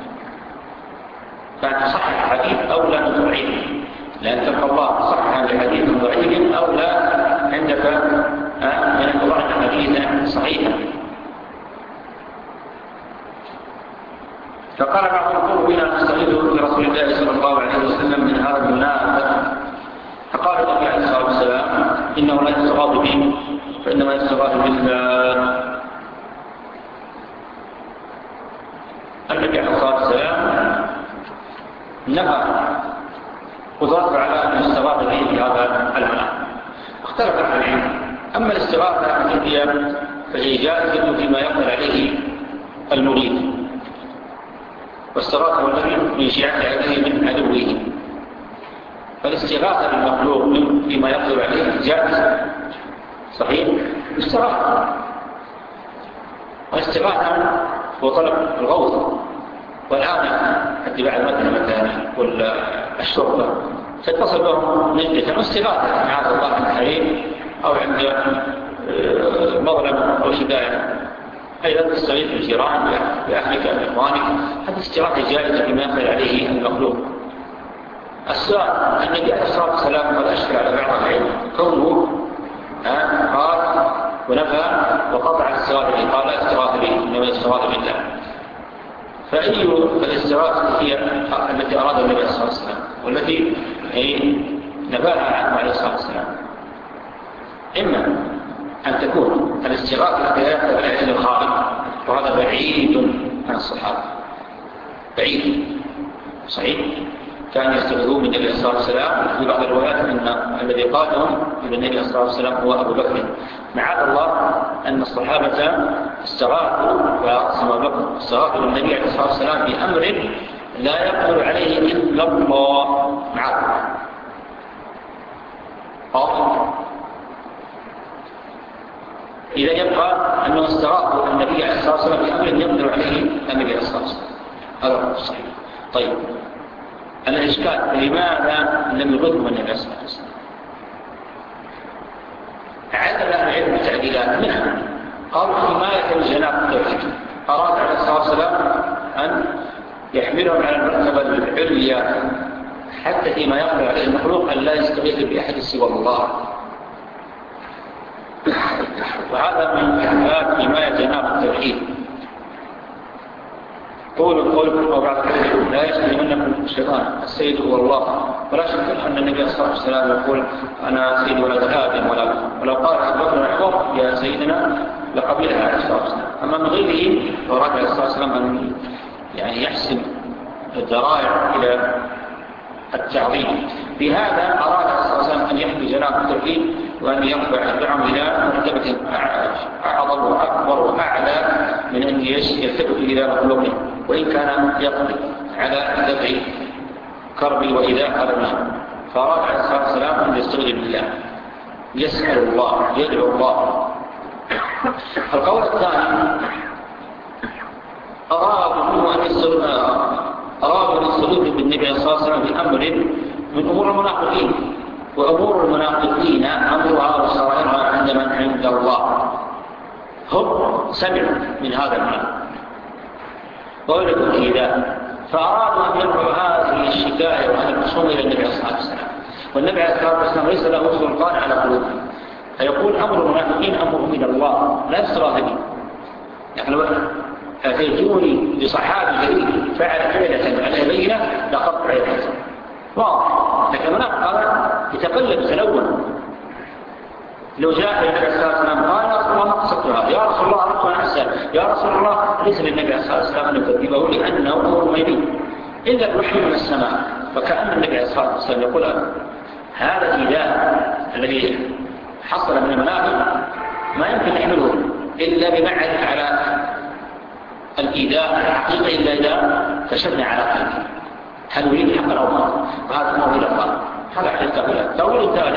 فأن تصحح الحديث أو لا تضعيف، لأن تلقى الله صحح الحديث ضعيف أو لا عندك من أن تضعف حديثا صحيحا. فقال بعضهم قولوا بنا نستغيث برسول الله صلى الله عليه وسلم من هذا المنافق، فقال النبي عليه الصلاة والسلام إنه لا يستغاث به فإنما يستغاث بالله. النبي عليه الصلاة والسلام نفى قدرته على أن يستغاث به في هذا المنافق. اختلف العلم، أما الاستغاثة الحقيقية فهي جائزة فيما يقدر عليه المريد، واستغاثه النبي من شيعة عليه من عدوه، فالاستغاثة بالمخلوق فيما يقدر عليه جائزة صحيح استغاثة. والاستغاثة هو طلب الغوث، والآن اتباع المدنة مثلا والشرطة تتصل بهم نجدة واستغاثة عند الله عند حريم أو عند مظلم أو شدائع، أيضا تستغيث بالجيران بأهلك بإخوانك، هذه استغاثة جائزة بما يقدر عليه المخلوق. السؤال النبي عليه الصلاة والسلام قد أشكل على بعض العلم كونه قال ونفى وقطع الاستغاثة به، قال لا استغاثة به إنما الاستغاثة بالله. فأي الاستغاثة هي التي أراد النبي عليه الصلاة والسلام والتي نفاها عنه عليه الصلاة والسلام؟ إما أن تكون الاستغاثة بآيات العلم الخالق، وهذا بعيد عن الصحابة، بعيد صحيح. كان يستغيثون من النبي صلى الله عليه وسلم. في بعض الروايات أن الذي قادهم إلى النبي صلى الله عليه وسلم هو أبو بكر. معاذ الله أن الصحابة استغاثوا وأقسم أبو بكر استغاثوا بالنبي عليه الصلاة والسلام بأمر لا يقدر عليه إلا الله. معاذ الله إذا يبقى أنه استغاثوا النبي عليه الصلاة والسلام بأمر يقدر عليه النبي عليه الصلاة والسلام، هذا هو الصحيح. طيب الإشكال لماذا لم يغضوا النبي عليه الصلاة والسلام؟ عدد أهل العلم التعديلات منها قالوا حماية الجناب التوحيد، أراد عليه الصلاة والسلام أن يحملهم على المرتبة العليا حتى فيما يقدر عليه المخلوق أن لا يستغيث بأحد سوى الله، وهذا من أسباب حماية جناب التوحيد. قول القول وبعد قول لا يسلمنكم الشيطان السيد هو الله، ولا شك أن النبي صلى الله عليه وسلم يقول أنا سيد ولد آدم، ولو قال أبو بكر عمر يا سيدنا لقبلها عليه الصلاة والسلام. أما من غيره فأراد عليه الصلاة والسلام أن يعني يحسن الذرائع إلى التعظيم. بهذا أراد عليه الصلاة والسلام أن يحمي جناح التوحيد وأن يرفع الدعم إلى مرتبة أعظم وأكبر وأعلى من أن يلتفت إلى مخلوق وإن كان يقضي على دفع كرب وإذاء هذا النار. فأراد عليه الصلاة والسلام أن يستغل بالله، يسأل الله، يدعو الله. القول الثاني أرادوا أن يستغلوا بالنبي صلى الله عليه وسلم بأمر من أمور المنافقين، وأمور المنافقين أمرها وسرائرها عند من عند الله. هم سمعوا من هذا المال وولدوا كذا، فأرادوا أن يرفعوا هذه الشكاية وهذه الخصومة إلى النبي صلى الله عليه وسلم، والنبي عليه الصلاة والسلام ليس له سلطان على قلوبهم، فيقول أمر المنافقين أمر من الله لا يسرى به. يعني فيجوني بصحابي جليل فعل فعلة على بينة لقطع يده واضح، لكن المنافق هذا يتقلب تلون. لو جاء النبي عليه الصلاة والسلام قال يا رسول الله ما قصدتها، يا رسول الله أردت أن أسأل، يا رسول الله، ليس للنبي عليه الصلاة والسلام أن يكذبه لأنه أمر مبين إلا الوحي من السماء. فكأن النبي عليه الصلاة والسلام يقول هذا الإيذاء الذي حصل من المنافق ما يمكن نحمله إلا بمعرفة على الإيذاء الحقيقة إلا إذا كشفنا على قلبه هل يريد حقا أو باطلا، وهذا ما هو إلى الله. هذا حديث التأويل. التأويل الثالث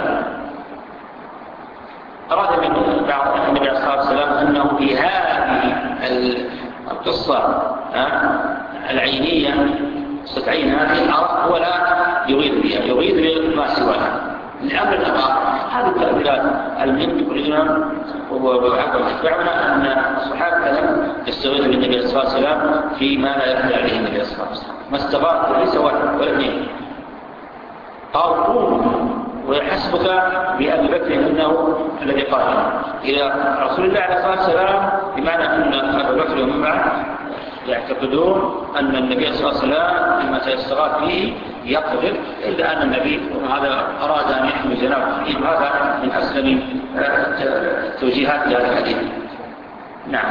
أراد من بعض النبي عليه الصلاة والسلام أنه في هذه القصة العينية قصة عين هذه هو لا يريد بها، يريد بما سواها الأمر الآخر. هذه التأويلات المهم تخرجنا ويتبعنا أن الصحابة لم يستغيثوا بالنبي صلى الله عليه وسلم فيما لا يقدر عليه النبي صلى الله عليه وسلم، ما استغاث ليس واحد ولا اثنين. قال قوم ويحسبك بأبي بكر أنه الذي قال إلى رسول الله عليه الصلاة والسلام، بمعنى أن أبي بكر ومن معه يعتقدون أن النبي صلى الله عليه وسلم لما سيستغاث به يقدر، إلا أن النبي وهذا أراد أن يحمي جنابه فيه. هذا من أسلم توجيهات هذا الحديث. نعم.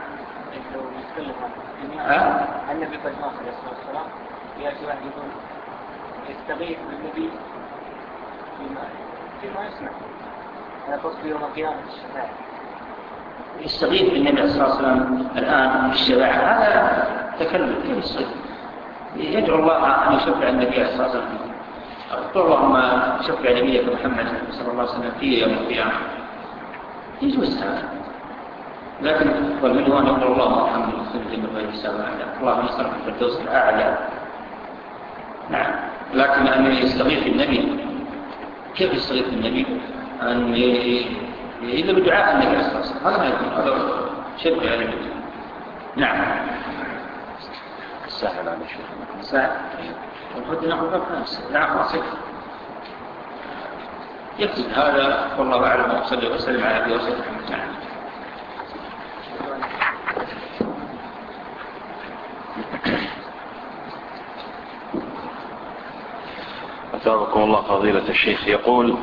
النبي قد مات عليه الصلاة والسلام يأتي واحد يقول يستغيث بالنبي فيما فيما يسمع، أنا قصدي يوم القيامة الشفاعة. يستغيث بالنبي عليه الصلاة والسلام الآن في الشفاعة، هذا تكلم كيف يصير؟ يدعو الله أن يشفع النبي عليه الصلاة والسلام. اللهم شفع نبيك محمد صلى الله عليه وسلم في يوم القيامة، يجوز هذا. لكن والمن هو أن يقول الله محمد صلى الله عليه وسلم اللهم يصرف في الفردوس الأعلى. نعم. لكن أن يستغيث بالنبي، كيف يستغيث بالنبي؟ أن إذا بدعاء النبي عليه الصلاة والسلام هذا ما يكون، هذا شرك على النبي. نعم. سهل على شيخ. سهل. ونحن نأخذ نفسه. نعم أصيب. يكتب هذا والله أعلم وصلي وسلم على أبي وسلم. نعم. أثابكم الله فضيلة الشيخ. يقول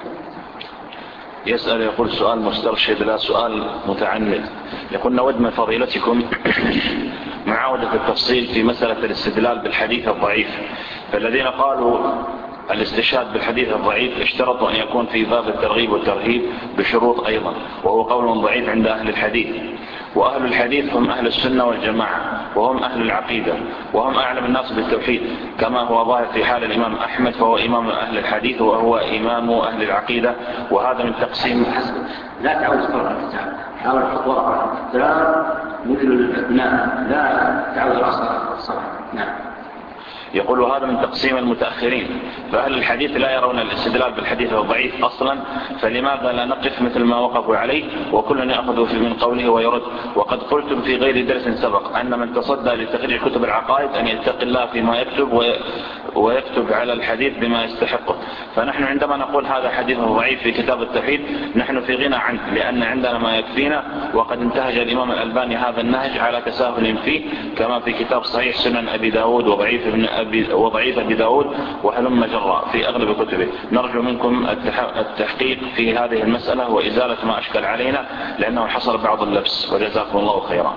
يسأل يقول سؤال مسترشد لا سؤال متعمد. يقول نود من فضيلتكم معاودة التفصيل في مسألة الاستدلال بالحديث الضعيف. فالذين قالوا الاستشهاد بالحديث الضعيف اشترطوا أن يكون في باب الترغيب والترهيب بشروط أيضا، وهو قول ضعيف عند أهل الحديث. وأهل الحديث هم أهل السنة والجماعة، وهم أهل العقيدة، وهم أعلم الناس بالتوحيد، كما هو ظاهر في حال الإمام أحمد فهو إمام أهل الحديث وهو إمام أهل العقيدة. وهذا من تقسيم. لا تعود فرع الكتاب، حاول تحط ورقة الكتاب مثل الأبناء، لا تعود رأسها الصفحة. نعم. يقول وهذا من تقسيم المتأخرين، فأهل الحديث لا يرون الاستدلال بالحديث الضعيف أصلا، فلماذا لا نقف مثل ما وقفوا عليه وكلنا يأخذ من قوله ويرد؟ وقد قلتم في غير درس سبق أن من تصدى لتخريج كتب العقائد أن يتقي الله فيما يكتب ويكتب على الحديث بما يستحقه. فنحن عندما نقول هذا حديث ضعيف في كتاب التوحيد نحن في غنى عنه، لأن عندنا ما يكفينا، وقد انتهج الإمام الألباني هذا النهج على تساهل فيه، كما في كتاب صحيح سنن أبي داود وضعيف ابن أبي وضعيف أبي داود وهلم جرى في أغلب كتبه. نرجو منكم التحقيق في هذه المسألة وإزالة ما أشكل علينا، لأنه حصل بعض اللبس، وجزاكم الله خيرا.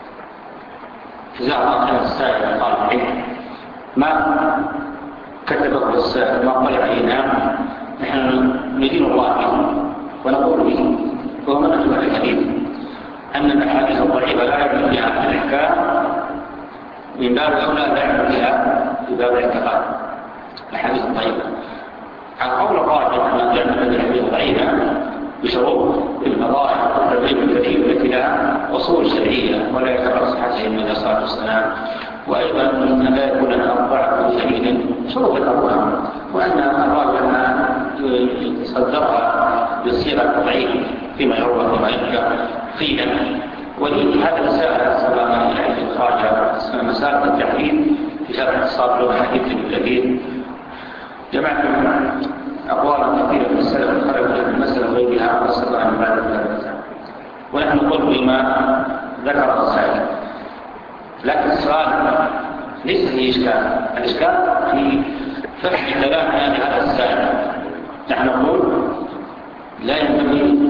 جزاء الله خير. السائل قال ما كتبه السائل ما قال علينا نحن ندين الله به ونقول به وهو منهج أهل الحديث أن الأحاديث الضعيفة لا يعمل بها في الأحكام من باب أولى لا يعمل بها في باب الاعتقاد الأحاديث الضعيفة. عن قول الراجح أن تعمل الأحاديث الضعيفة بشروط المظاهر والتبعيد الكثير التي لها أصول شرعية ولا يعتبر صحتها من الصلاة والسلام، وأيضا أن لا يكون الأربعة شديدا شروط الأربعة، وأن الراجح أن تصدرها بالصيغة ضعيفة فيما يروى وما يذكر قيلا. ولهذا مسألة سبقنا إلى إخراجها مسألة التحديد في شرح اتصال لغة حديث الكثير. جمعت أقوالا كثيرة من السلف خرجوا من المسألة وغيرها وصلنا عن بعد ذلك، ونحن نقول بما ذكر السائل. لكن السؤال ليس فيه إشكال، الإشكال في فهم كلامنا لهذا السائل. نحن نقول لا ينبغي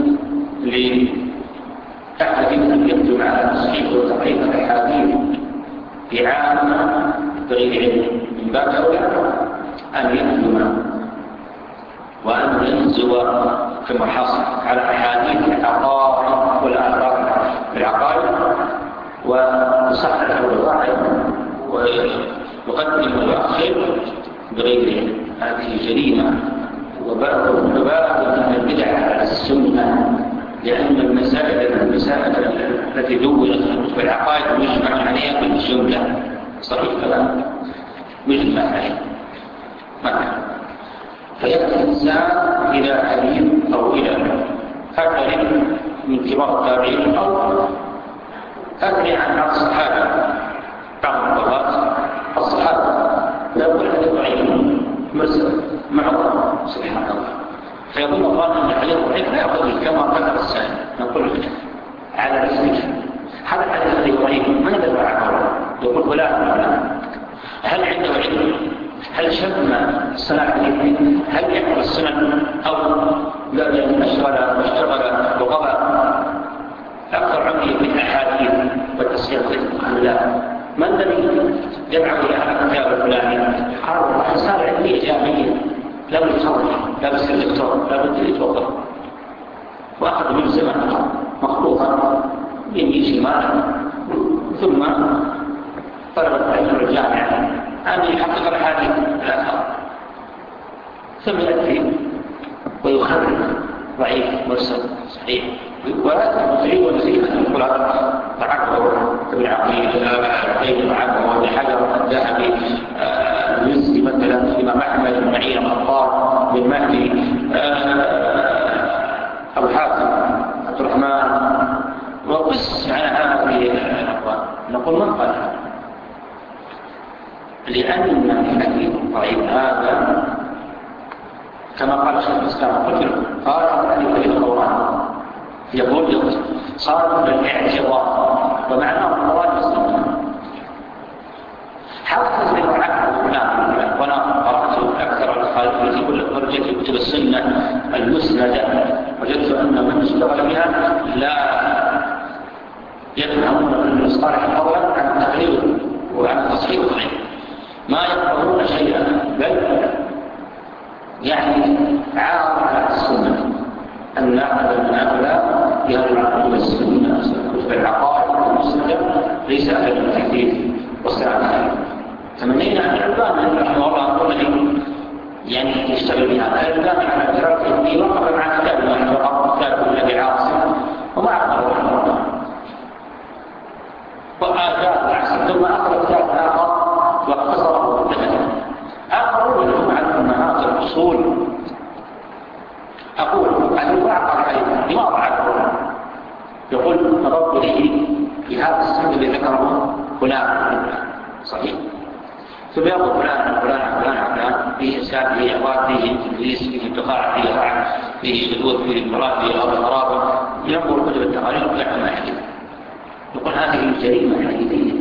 لأحد أن يكتب على تصحيح وتضعيف الأحاديث بعامة بغير علم، من باب أولى أن يكتب وأن ينزو كما حصل على أحاديث العقائد والآثار في العقائد ويصحح الواحد ويقدم ويؤخر بغير هذه جريمة وباب من البدع على السنة، لأن المسائل المسائل التي دونت في العقائد مجمع عليها بالجملة. صحيح كلام مجمع عليه مثلا، فيأتي الإنسان إلى حديث أو إلى أثر من كبار التابعين أو أثر عن بعض الصحابة، بعض الطبقات الصحابة لا يقول حديث ضعيف مرسل معظم سبحان الله، فيقول الله أن الحديث ضعيف لا يأخذ كما ذكر السائل. نقول على رسمك هذا الحديث ضعيف من يدل عنه؟ يقول فلان فلان، هل عنده علم؟ هل شم الصناعة الحديث؟ هل يحفظ السنن أو أشغل واشتغل وقضى أكثر عمره بالأحاديث والتصحيح قال لا. من الذي يدعو إلى هذا الكتاب الفلاني؟ قال والله صار علمية جامعية لا بد يتخرج لا بد يصير دكتور لا بد يتوظف، وأخذ من زمن مخلوطا يمين شمال، ثم طلب العلم الجامعة أن يحقق الحديث الآخر، ثم يأتي ويخرج ضعيف مرسل صحيح، ولا تريد ونسيت أن يقول هذا تعبر ابن عقيل غير تعبر وابن حجر الذهبي المزي مثلا الإمام أحمد بن معين الخطار بن مهدي أبو حاتم عبد الرحمن، وقس على هذه الأقوال. نقول من قال هذا؟ لأن الحديث الضعيف هذا كما قال شيخ الإسلام قلت قال الحديث في القرآن يقول صار بالاعتبار ومعناه المراد السنة. حافظ للعقل هنا وانا قرأت أكثر الخالف في كل درجة كتب السنة المسندة، وجدت أن من اشتغل بها لا يفهمون أن الإصطلاح الأول عن التقرير وعن التصحيح الضعيف، ما يفهمون شيئا بل يعني عارض على السنة أن نأخذ من هؤلاء بهذه العقيدة السنة كتب العقائد المسندة ليس أهل التحديث والسلام. تمنينا أن الألباني رحمه الله أقول لي يعني يشتغل بهذا الألباني على أدراك إني وقف مع كتاب واحد وقف كتاب النبي عاصم وما أقرأ رحمه الله وآجاب عاصم ثم أقرأ كتاب آخر واقتصره بالتهديد. آخرون لهم عن أمهات الأصول أقول أن بعض الحديث لما ضعفه يقول نظرت إليه في هذا السند الذي ذكره فلان صحيح، ثم يقول فلان فلان فلان فلان فيه إسكات فيه إعراض فيه تدليس فيه انتقاع فيه رعب فيه شذوذ فيه انفراد فيه غرض غرابة، ينظر كتب التقارير ويحكم الحديث. يقول هذه جريمة حديثية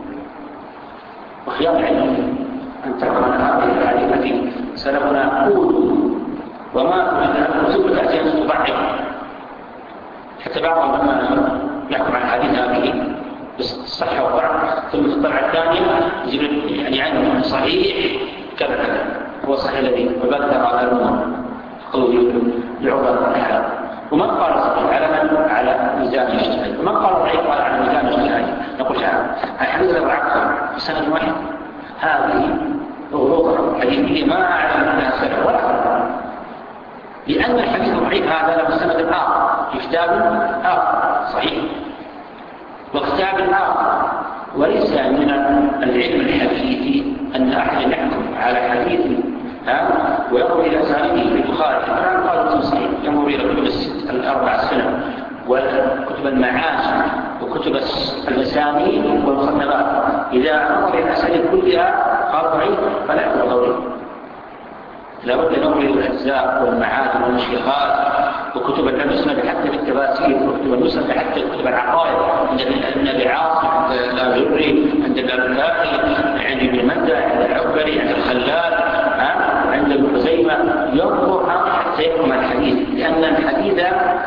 وخيار علمي أن تقرأ هذه الحديث التي سلفنا قول وما تريد أن تثبت أحسن تضعف، حتى بعضهم لما يحكم عن الحديث هذه بالصحة والضعف ثم في الطلعة الثانية يعني عنه صحيح كذا كذا هو صحيح الذي وبدأ على الأمور، قوي بعضة الحال. ومن قال صحيح على من على ميزان الاجتهاد، ومن قال ضعيف قال على ميزان الاجتهاد. نقول هذا الحديث له عقل بسند واحد، هذه غلطة حديثية ما أعلم أنها سبب ولا خبر، لأن الحديث الضعيف هذا له سند آخر في كتاب آخر صحيح وكتاب آخر. وليس من العلم الحديثي أن أحد يحكم على حديث وينظر إلى أسانيده في البخاري الآن قال التوصيل، ينظر إلى كتب الأربع السنة وكتب المعاجم وكتب المسانيد والمصنفات، إذا نظر إلى الأسانيد كلها قال ضعيف فلا يكون ضعيف. لابد أن ننظر إلى الأجزاء والمعاجم والمشيخات وكتب المسند حتى في التفاسير وكتب المسند حتى كتب العقائد عند ابن أبي عاصم عند الآجري عند الألباني عند ابن مندى عند العكري عند الخلال عند ابن خزيمة، ينظر حتى يفهم الحديث، لأن الحديث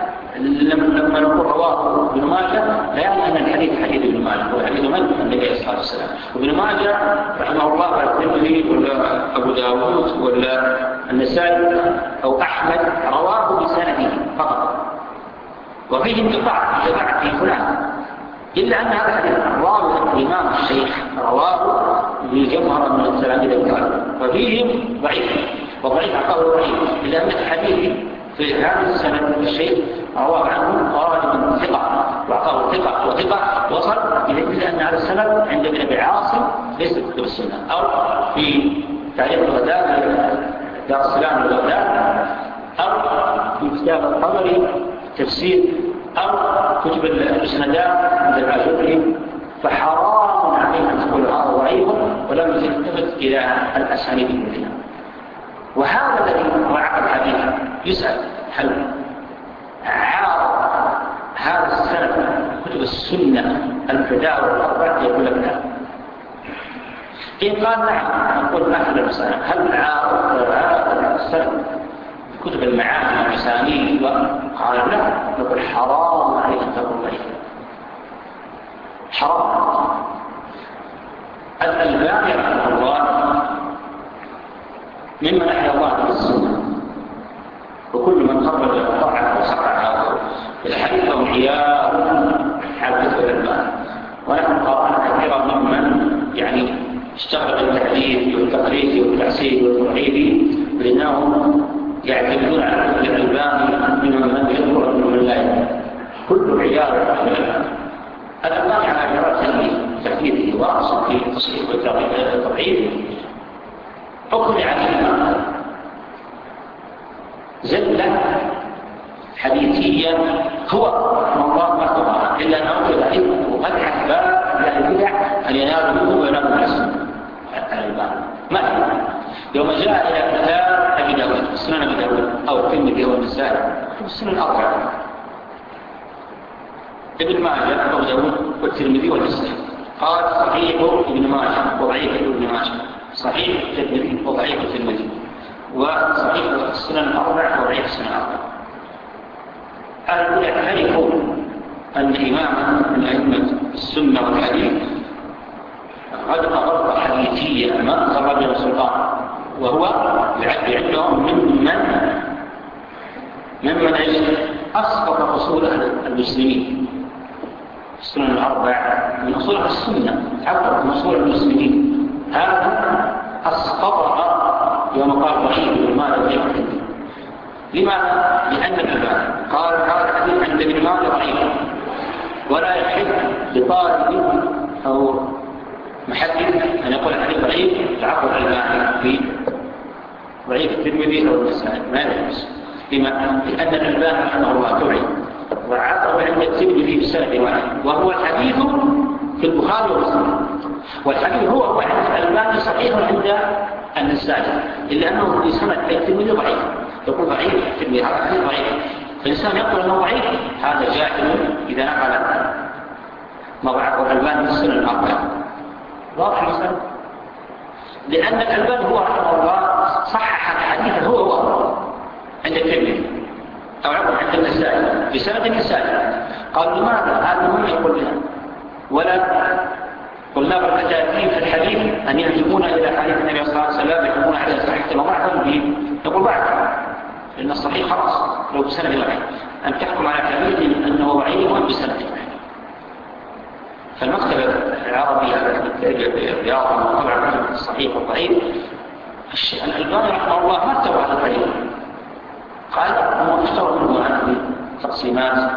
لما نقول رواه ابن ماجه لا يعني أن الحديث حديث ابن ماجه، هو حديث من النبي صلى الله عليه وسلم. وابن ماجه رحمه الله ولا الترمذي ولا أبو داود ولا النسائي أو أحمد رواه بسنده فقط، وفيه انقطاع جماعة في فلان، إلا أن هذا الحديث رواه الإمام الشيخ رواه بجمهرة من التلاميذ الكرام، وفيهم ضعيف وضعيف عقاب ضعيف، إلا أن الحديث في هذا السنة الشيخ رواه عنه غالبا ثقة وعقاب ثقة وثقة وصل إلى أن هذا السنة عند ابن أبي عاصم ليس في كتب السنة، أو في تاريخ الغزالي دار السلام الغزالي، أو في كتاب الطبري تفسير، أو كتب المسندات عند الآجري. فحرام عليه أن تقول هذا ضعيف ولم يلتفت إلى الأسانيد المثلى. وهذا الذي وعى الحديث يسأل هل عارض هذا السند كتب السنة الفداء والأربعة يقول لك لا. إن قال نعم نقول أهل المسألة هل عارض هذا السند كتب المعاني والمسانيد؟ قال لا، نقول حرام عليه أن تقول ضعيف، حرام. الألباني رحمه الله ممن أحيا الله بالسنة، وكل من خرج وضعها وصححها في الحديث له عيار على كتب الألباني. ونحن قرأنا كثيرا ممن يعني اشتغل بالتحديث والتقريب والتحسين والتوحيد، لأنهم يعتمدون على كتب الألباني منهم من يذكر ومن من لا يذكر، كل عيار على الألباني. الألباني على عيارات تحديثه واصل في تصحيح والتوحيد أخذ عليها زلة حديثية هو الله ما تظهر إلا أن أخذ عليه وقد حبا للبدع أن ينال منه وينال من السنة. ما هي يوم جاء إلى كتاب أبي داود سنن أبي داود أو الترمذي أو النسائي السنن الأربعة ابن ماجه أو داود والترمذي والنسائي، قال صحيح ابن ماجه وضعيف ابن ماجه، صحيح الترمذي وضعيف الترمذي، وصحيح السنن الأربعة وضعيف السنن الأربعة. أهل يعترفوا أن إماما من أئمة السنة والحديث قد أغرب حديثية ما أغرب له السلطان، وهو يعد عندهم ممن ممن أسقط أصول المسلمين. السنن الأربعة من أصول السنة حتى من أصول المسلمين، هذا أسقطها يوم قال ضعيف المال ضعيف. لماذا؟ لأن الإمام قال هذا الحديث عند ابن ماجه ضعيف، ولا يحل لطالب أو محدث أن يقول الحديث ضعيف العقل الألباني في ضعيف الترمذي أو النسائي، ما يجوز. لما؟ لأن الألباني رحمه الله توعي وعطه عند الترمذي بسند واحد، وهو الحديث في البخاري ومسلم، والحديث هو هو عند الألباني صحيح عند النسائي، إلا أنه في سند الترمذي ضعيف، يقول ضعيف الترمذي هذا الحديث ضعيف، فالإنسان يقول أنه ضعيف هذا جاهل إذا نقل ما ضعفه الألباني في السنن الأربعة. واضح المسألة؟ لأن الألباني هو رحمه الله صحح الحديث هو هو عند الترمذي أو عند النسائي بسند النسائي. قال لماذا؟ هذا هم يقول لنا، ولا طلاب الأكاديم في الحديث أن يهجمون إلى حديث النبي صلى الله عليه وسلم يحكمون على صحة وضعفا به، يقول ضعف لأن الصحيح خلاص لو بسند واحد أن تحكم على حديث أنه ضعيف بسند واحد. فالمكتبة العربية في الرياض طبعا كتب الصحيح والضعيف، الألباني رحمه الله ما اتبع هذا الطريق، قال هو اشترى منه هذه التقسيمات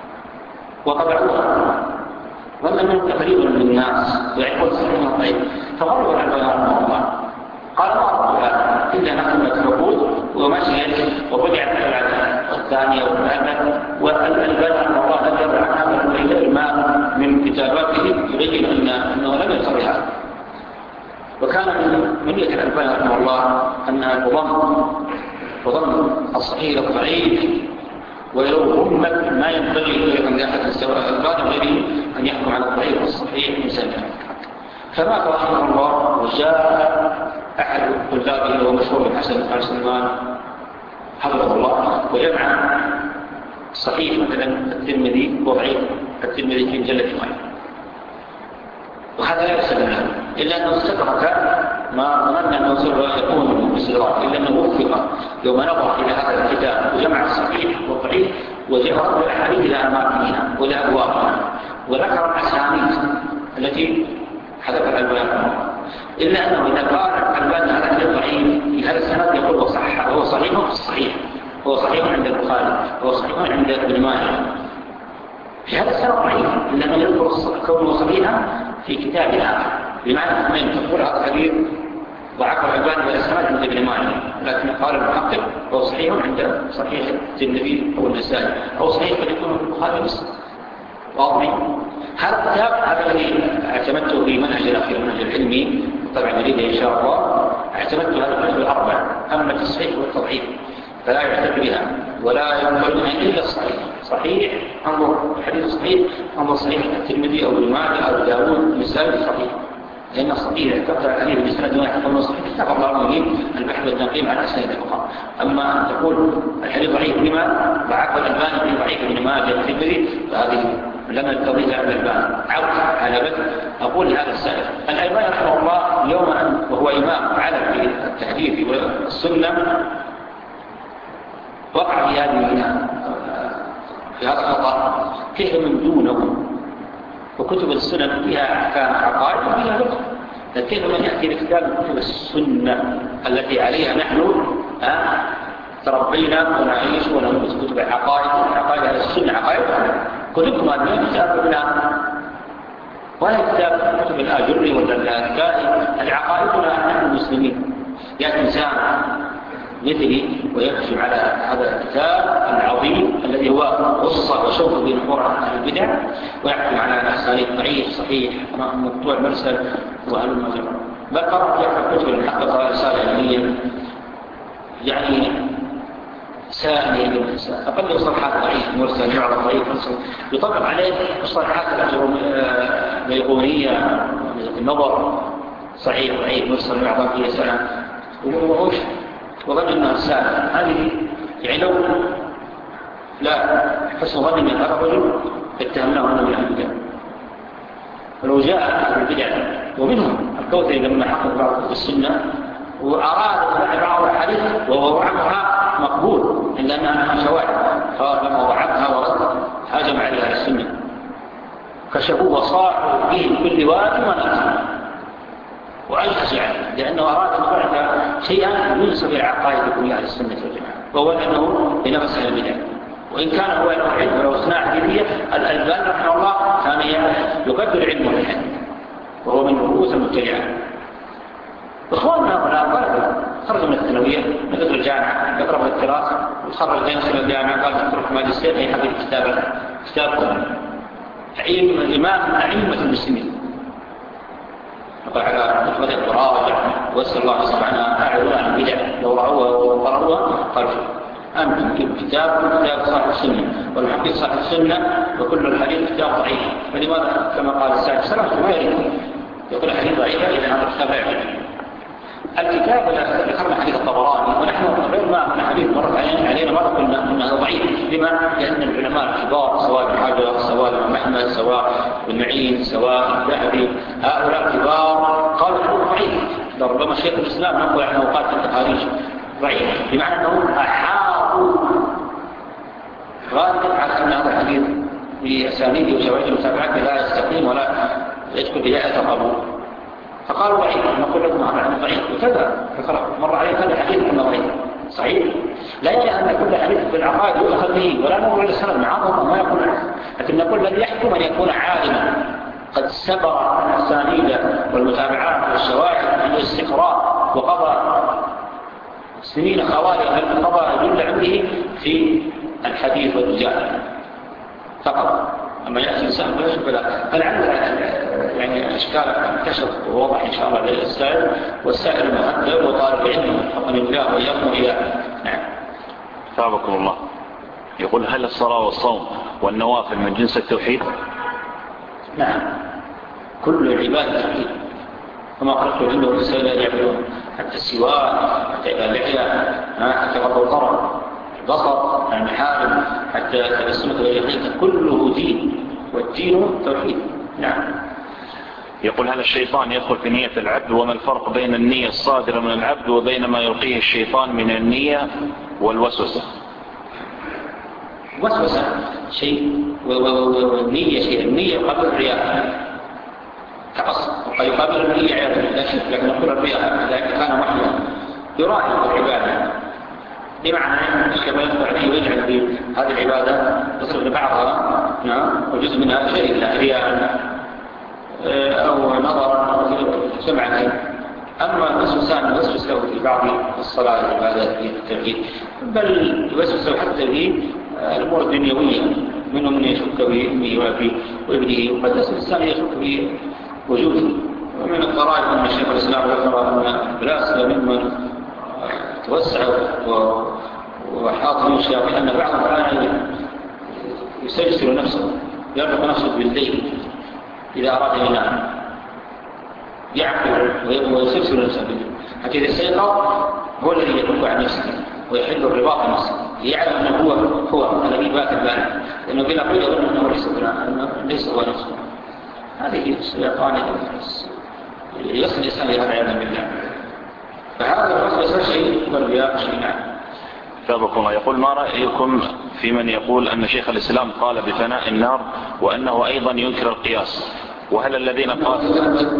وطبعوها، ظن منه تقريب من الناس يعرفون الصحيح والضعيف، فغرب الألباني رحمه الله قال ما أردها إلا نحن الحقود ومشيت وبدعت الثانية والثالثة. والألباني رحمه الله ذكر عن هذا الإلى ما من كتاباته يبين أنه لم يصل هذا. وكان من منية الألباني رحمه الله أنها تضم تضم الصحيح الضعيف، ولو همت ما ينبغي أن يحدث سواء الألباني غيره أن يحكم على الضعيف والصحيح مسلما. فمات رحمه الله وجاء أحد طلابه وهو مشهور بن حسن بن سلمان حفظه الله وجمع صحيح مثلا الترمذي وضعيف الترمذي في مجلة واحد، وهذا لا يحسب له إلا أنه استدرك ما ظننا أنه سوف يكون باستدراك، إلا أنه وفق يوم نظر إلى هذا الكتاب وجمع الصحيح والضعيف وجاء الأحاديث إلى أماكنها وإلى أبوابها وذكر الأسانيد التي حدث الألباني، إلا أنه إذا قال الألباني هذا الحديث ضعيف في هذا السند يقول هو صح، هو صحيح في الصحيح، هو صحيح عند البخاري، هو صحيح عند ابن ماجه، في هذا السند ضعيف إلا أنه يذكر كونه صحيحا في كتاب آخر، بمعنى أنه تقول هذا الحديث ضعف الألباني ولا السند عند ابن ماجه، لكن قال المحقق هو صحيح عند صحيح الترمذي أو النسائي، أو صحيح قد يكون في البخاري بس. واضح؟ هذا الكتاب هذا الذي اعتمدته في منهج الأخير المنهج العلمي، طبعا جديد إن شاء الله، اعتمدت هذا الكتب الأربع، أما التصحيح والتضعيف فلا يعتد بها ولا ينظر منها إلا الصحيح. صحيح انظر حديث صحيح، انظر صحيح الترمذي أو ابن ماجه أو داوود مثال صحيح، لأن الصحيح اعتقد عليه بسند واحد من الصحيح اتفق الله عليه البحث والتنقيم على أسانيد الأخرى. أما أن تقول الحديث ضعيف بما ضعف الألباني في ضعيف ابن ماجه الترمذي فهذه لم يقتضيها الألباني عود على بدء. أقول لهذا السائل الألباني رحمه الله يوم أن وهو إمام على في التحديث والسنة وقع في هذه في هذا الخطأ، كيف من دونه وكتب السنن فيها أحكام عقائد وفيها فقه، كيف من يأتي بكتاب كتب السنة التي عليها نحن تربينا ونعيش ونمس كتب العقائد عقائد هذه السنة عقائد كتبكم هذه كتاب ابناء ولا كتاب كتب الآجري ولا الكائن العقائدنا نحن المسلمين. يأتي إنسان مثلي ويكتب على هذا الكتاب العظيم الذي هو قصة وشوق بنحور أهل البدع ويحكم على أسانيد ضعيف صحيح مقطوع مرسل وأهل المجرى. بل قرأت في أحد كتب المحققة رسالة علمية يعني سائل أقل صفحات ضعيف مرسل يعرض ضعيف مرسل يطبق عليه الصفحات البيقونية النظر صحيح ضعيف مرسل يعرض فيه سنة وموش وظن أنها رسالة هذه يعني لو لا حسن ظن من هذا الرجل اتهمناه أنه من البدع. ولو جاء أهل البدع ومنهم الكوثري لما حقق بعض السنة وأراد بعض الحديث ووضعها مقبول إلا أنها شواهد فلما وضعتها ورد هاجم عليها السنة كشفوه وصاحوا به كل واد ونأتي وألحس يعني لأنه أراد أن يبعث شيئا ينسب العقائد كلها للسنة والجماعة وهو أنه بنفس البدع. وإن كان هو العلم ولو أثناء حديثية الألباني رحمه الله كان يقدر علم الحديث وهو من رؤوس المبتدعة. إخواننا هؤلاء طلبة خرجوا من الثانوية نقدر الجامعة يقرأ الدراسة وخرج ينصر الجامعة قال تترك ماجستير أي حبيب كتابة كتابكم علم الإمام أئمة المسلمين نقول على نقبة التراجع وأسأل الله سبحانه أعلوا عن البدع لو رأوها وقرأوها قالوا أنتم كتاب كتاب صاحب السنة والحديث صاحب السنة وكل الحديث كتاب ضعيف. فلماذا كما قال السائل سلام ما يريد يقول الحديث ضعيف إذا هذا الكتاب لا يعلم الكتاب اللي ذكرنا حديث الطبراني ونحن غير ما من حديث مرت علينا مرة قلنا أنه ضعيف. لما؟ لأن العلماء الكبار سواء ابن حجر سواء ابن أحمد سواء ابن معين سواء الذهبي هؤلاء الكبار قالوا أنه ضعيف. ربما شيخ الإسلام نقول عنه وقات التخاريج ضعيف بمعنى أنهم أحاطوا غالبا على أن هذا الحديث بأسانيده وشواهد المتابعات لا يستقيم ولا يدخل بداية القبول، فقالوا ضعيف، نقول لكم هذا الحديث ضعيف وكذا، مر عليه هذا الحديث أنه ضعيف صحيح، لا يعني أن كل حديث في العقائد يؤخذ به ولا نقول السند معه ما يكون، لكن نقول الذي يحكم أن يكون عالما قد سبر الأسانيد والمتابعات والشواهد والاستقراء وقضى سنين خوالي قضى جل عمره في الحديث والرجال فقط. أما يأتي الإنسان فيشوف لا، فلعل يعني أشكال كشف ووضح إن شاء الله للسائل، والسائل مهذب وطالب علم حقا الله وإياكم وإياه. نعم. ثابكم الله. يقول هل الصلاة والصوم والنوافل من جنس التوحيد؟ نعم، كل العبادة توحيد، وما خلقت الجن والإنس إلا ليعبدون، حتى السواك، حتى اللحية، حتى غض الطرف، البصر، المحارم، حتى تبسمك واليقين، كله دين، والدين توحيد. نعم. يقول هل الشيطان يدخل في نية العبد؟ وما الفرق بين النية الصادرة من العبد وبين ما يلقيه الشيطان من النية والوسوسة؟ وسوسة شيء والنية شيء، النية يقابل الرياء كأصل، وقد يقابل النية عيادة لا شك، لكن نقول الرياء إذا كان وحيا يراعي العبادة، بمعنى كما يدخل عليه ويجعل في هذه العبادة يصرف لبعضها نعم وجزء منها شيء لا رياء أو نظرا أو سمعا. أما الوسوسان يوسوس له في بعض الصلاة والعبادات في التوحيد، بل يوسوس له حتى في الأمور الدنيوية، منهم من يشك في أمه وأبيه وابنه، وقد الإنسان يشك في وجوده. ومن الضرائب أن الشيخ الإسلام ذكر أن الفلاسفة ممن توسع وحاط من الشياطين أن بعضهم كان يسلسل نفسه، يربط نفسه بالليل إذا أراد أن ينام، يعقل ويسلسل نفسه بالليل حتى إذا استيقظ هو الذي يفك عن نفسه ويحل الرباط عن نفسه، يعلم أنه هو هو الذي بات البال، لأنه بلا قيد يظن أنه ليس ليس هو نفسه. هذه الشيطان يصل الإنسان إلى هذا العياذ بالله. فهذا الوسوسة شيء والرياء شيء. نعم. سابقكم يقول ما رأيكم في من يقول أن شيخ الإسلام قال بفناء النار وأنه أيضا ينكر القياس؟ وهل الذين قالوا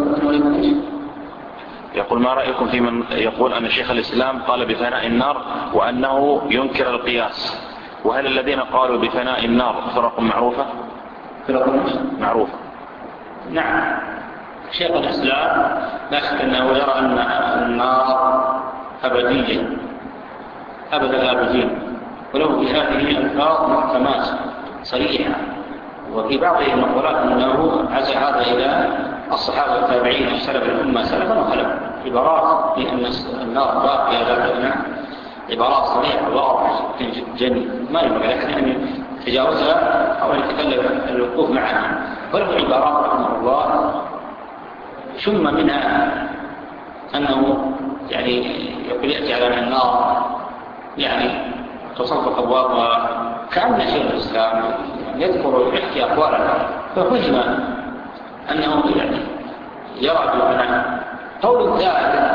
يقول ما رأيكم في من يقول أن شيخ الإسلام قال بفناء النار وأنه ينكر القياس؟ وهل الذين قالوا بفناء النار فرق معروفة؟ فرق معروفة. نعم. شيخ الإسلام لا شك أنه يرى أن النار أبدية أبد الآبدين، ولو في هذه الألفاظ محكمات صريحة، وفي بعض المقولات أنه عزى هذا إلى الصحابة والتابعين وسلف الأمة سلفا وخلفا، عبارات بأن النار باقية لا تبنى، عبارات صريحة واضحة جدا ما ينبغي لكن أن يتجاوزها أو أن يتكلم الوقوف معها. وله عبارات رحمه الله ثم منها أنه يعني يقول يأتي على النار يعني تصفق أبوابها كأن شيخ الإسلام يذكر يحكي أقوالا، ففهم أنه يعني يرى بالفناء. قول ثالث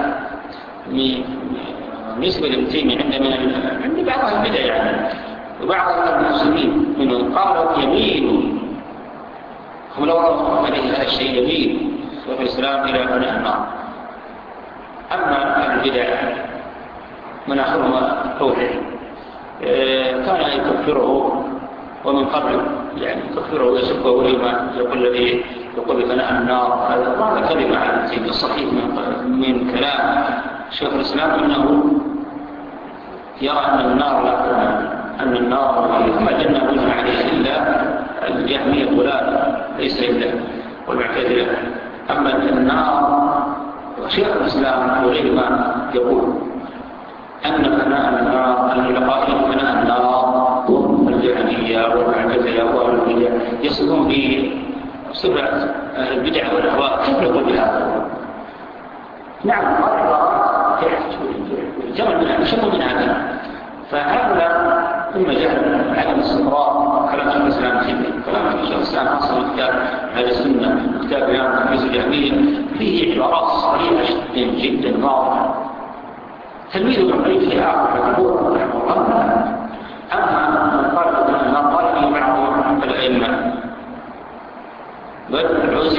بالنسبة للمتيمي عند من عند بعض البدع يعني وبعض المسلمين منهم قالوا يميل، هم لو رأوا عليه هذا الشيء يميل شيخ الإسلام إلى فناء النار. أما البدع من آخرهم توحيد كان يكفره ومن قبل يعني يكفره ويسبه ولما يقول الذي يقول بفناء النار هذا كلمة عن التيمي. الصحيح من كلام شيخ الإسلام أنه يرى أن النار لا أن النار ما جنة وجه عليها إلا الجهمية الغلال ليس إلا والمعتزلة. أما النار وشيخ الإسلام وغير ما يقول أن فناء النار أن لقائهم فناء النار والجهمية والمعتزلة والبدع يصلون بصفة البدع والأهواء. كيف يقول بهذا؟ نعم هذا جمع من شمل من هذا. فهذا ثم جهل عدم استقرار كلام شيخ الإسلام فيه. كلام شيخ الإسلام أصل كتاب هذه السنة كتاب بيان تمييز الجهمية فيه عبارات صريحة جدا جدا واضحة. تلميذ ابن القيم في آخر الجمهور رحمه الله. أما من قال أن النار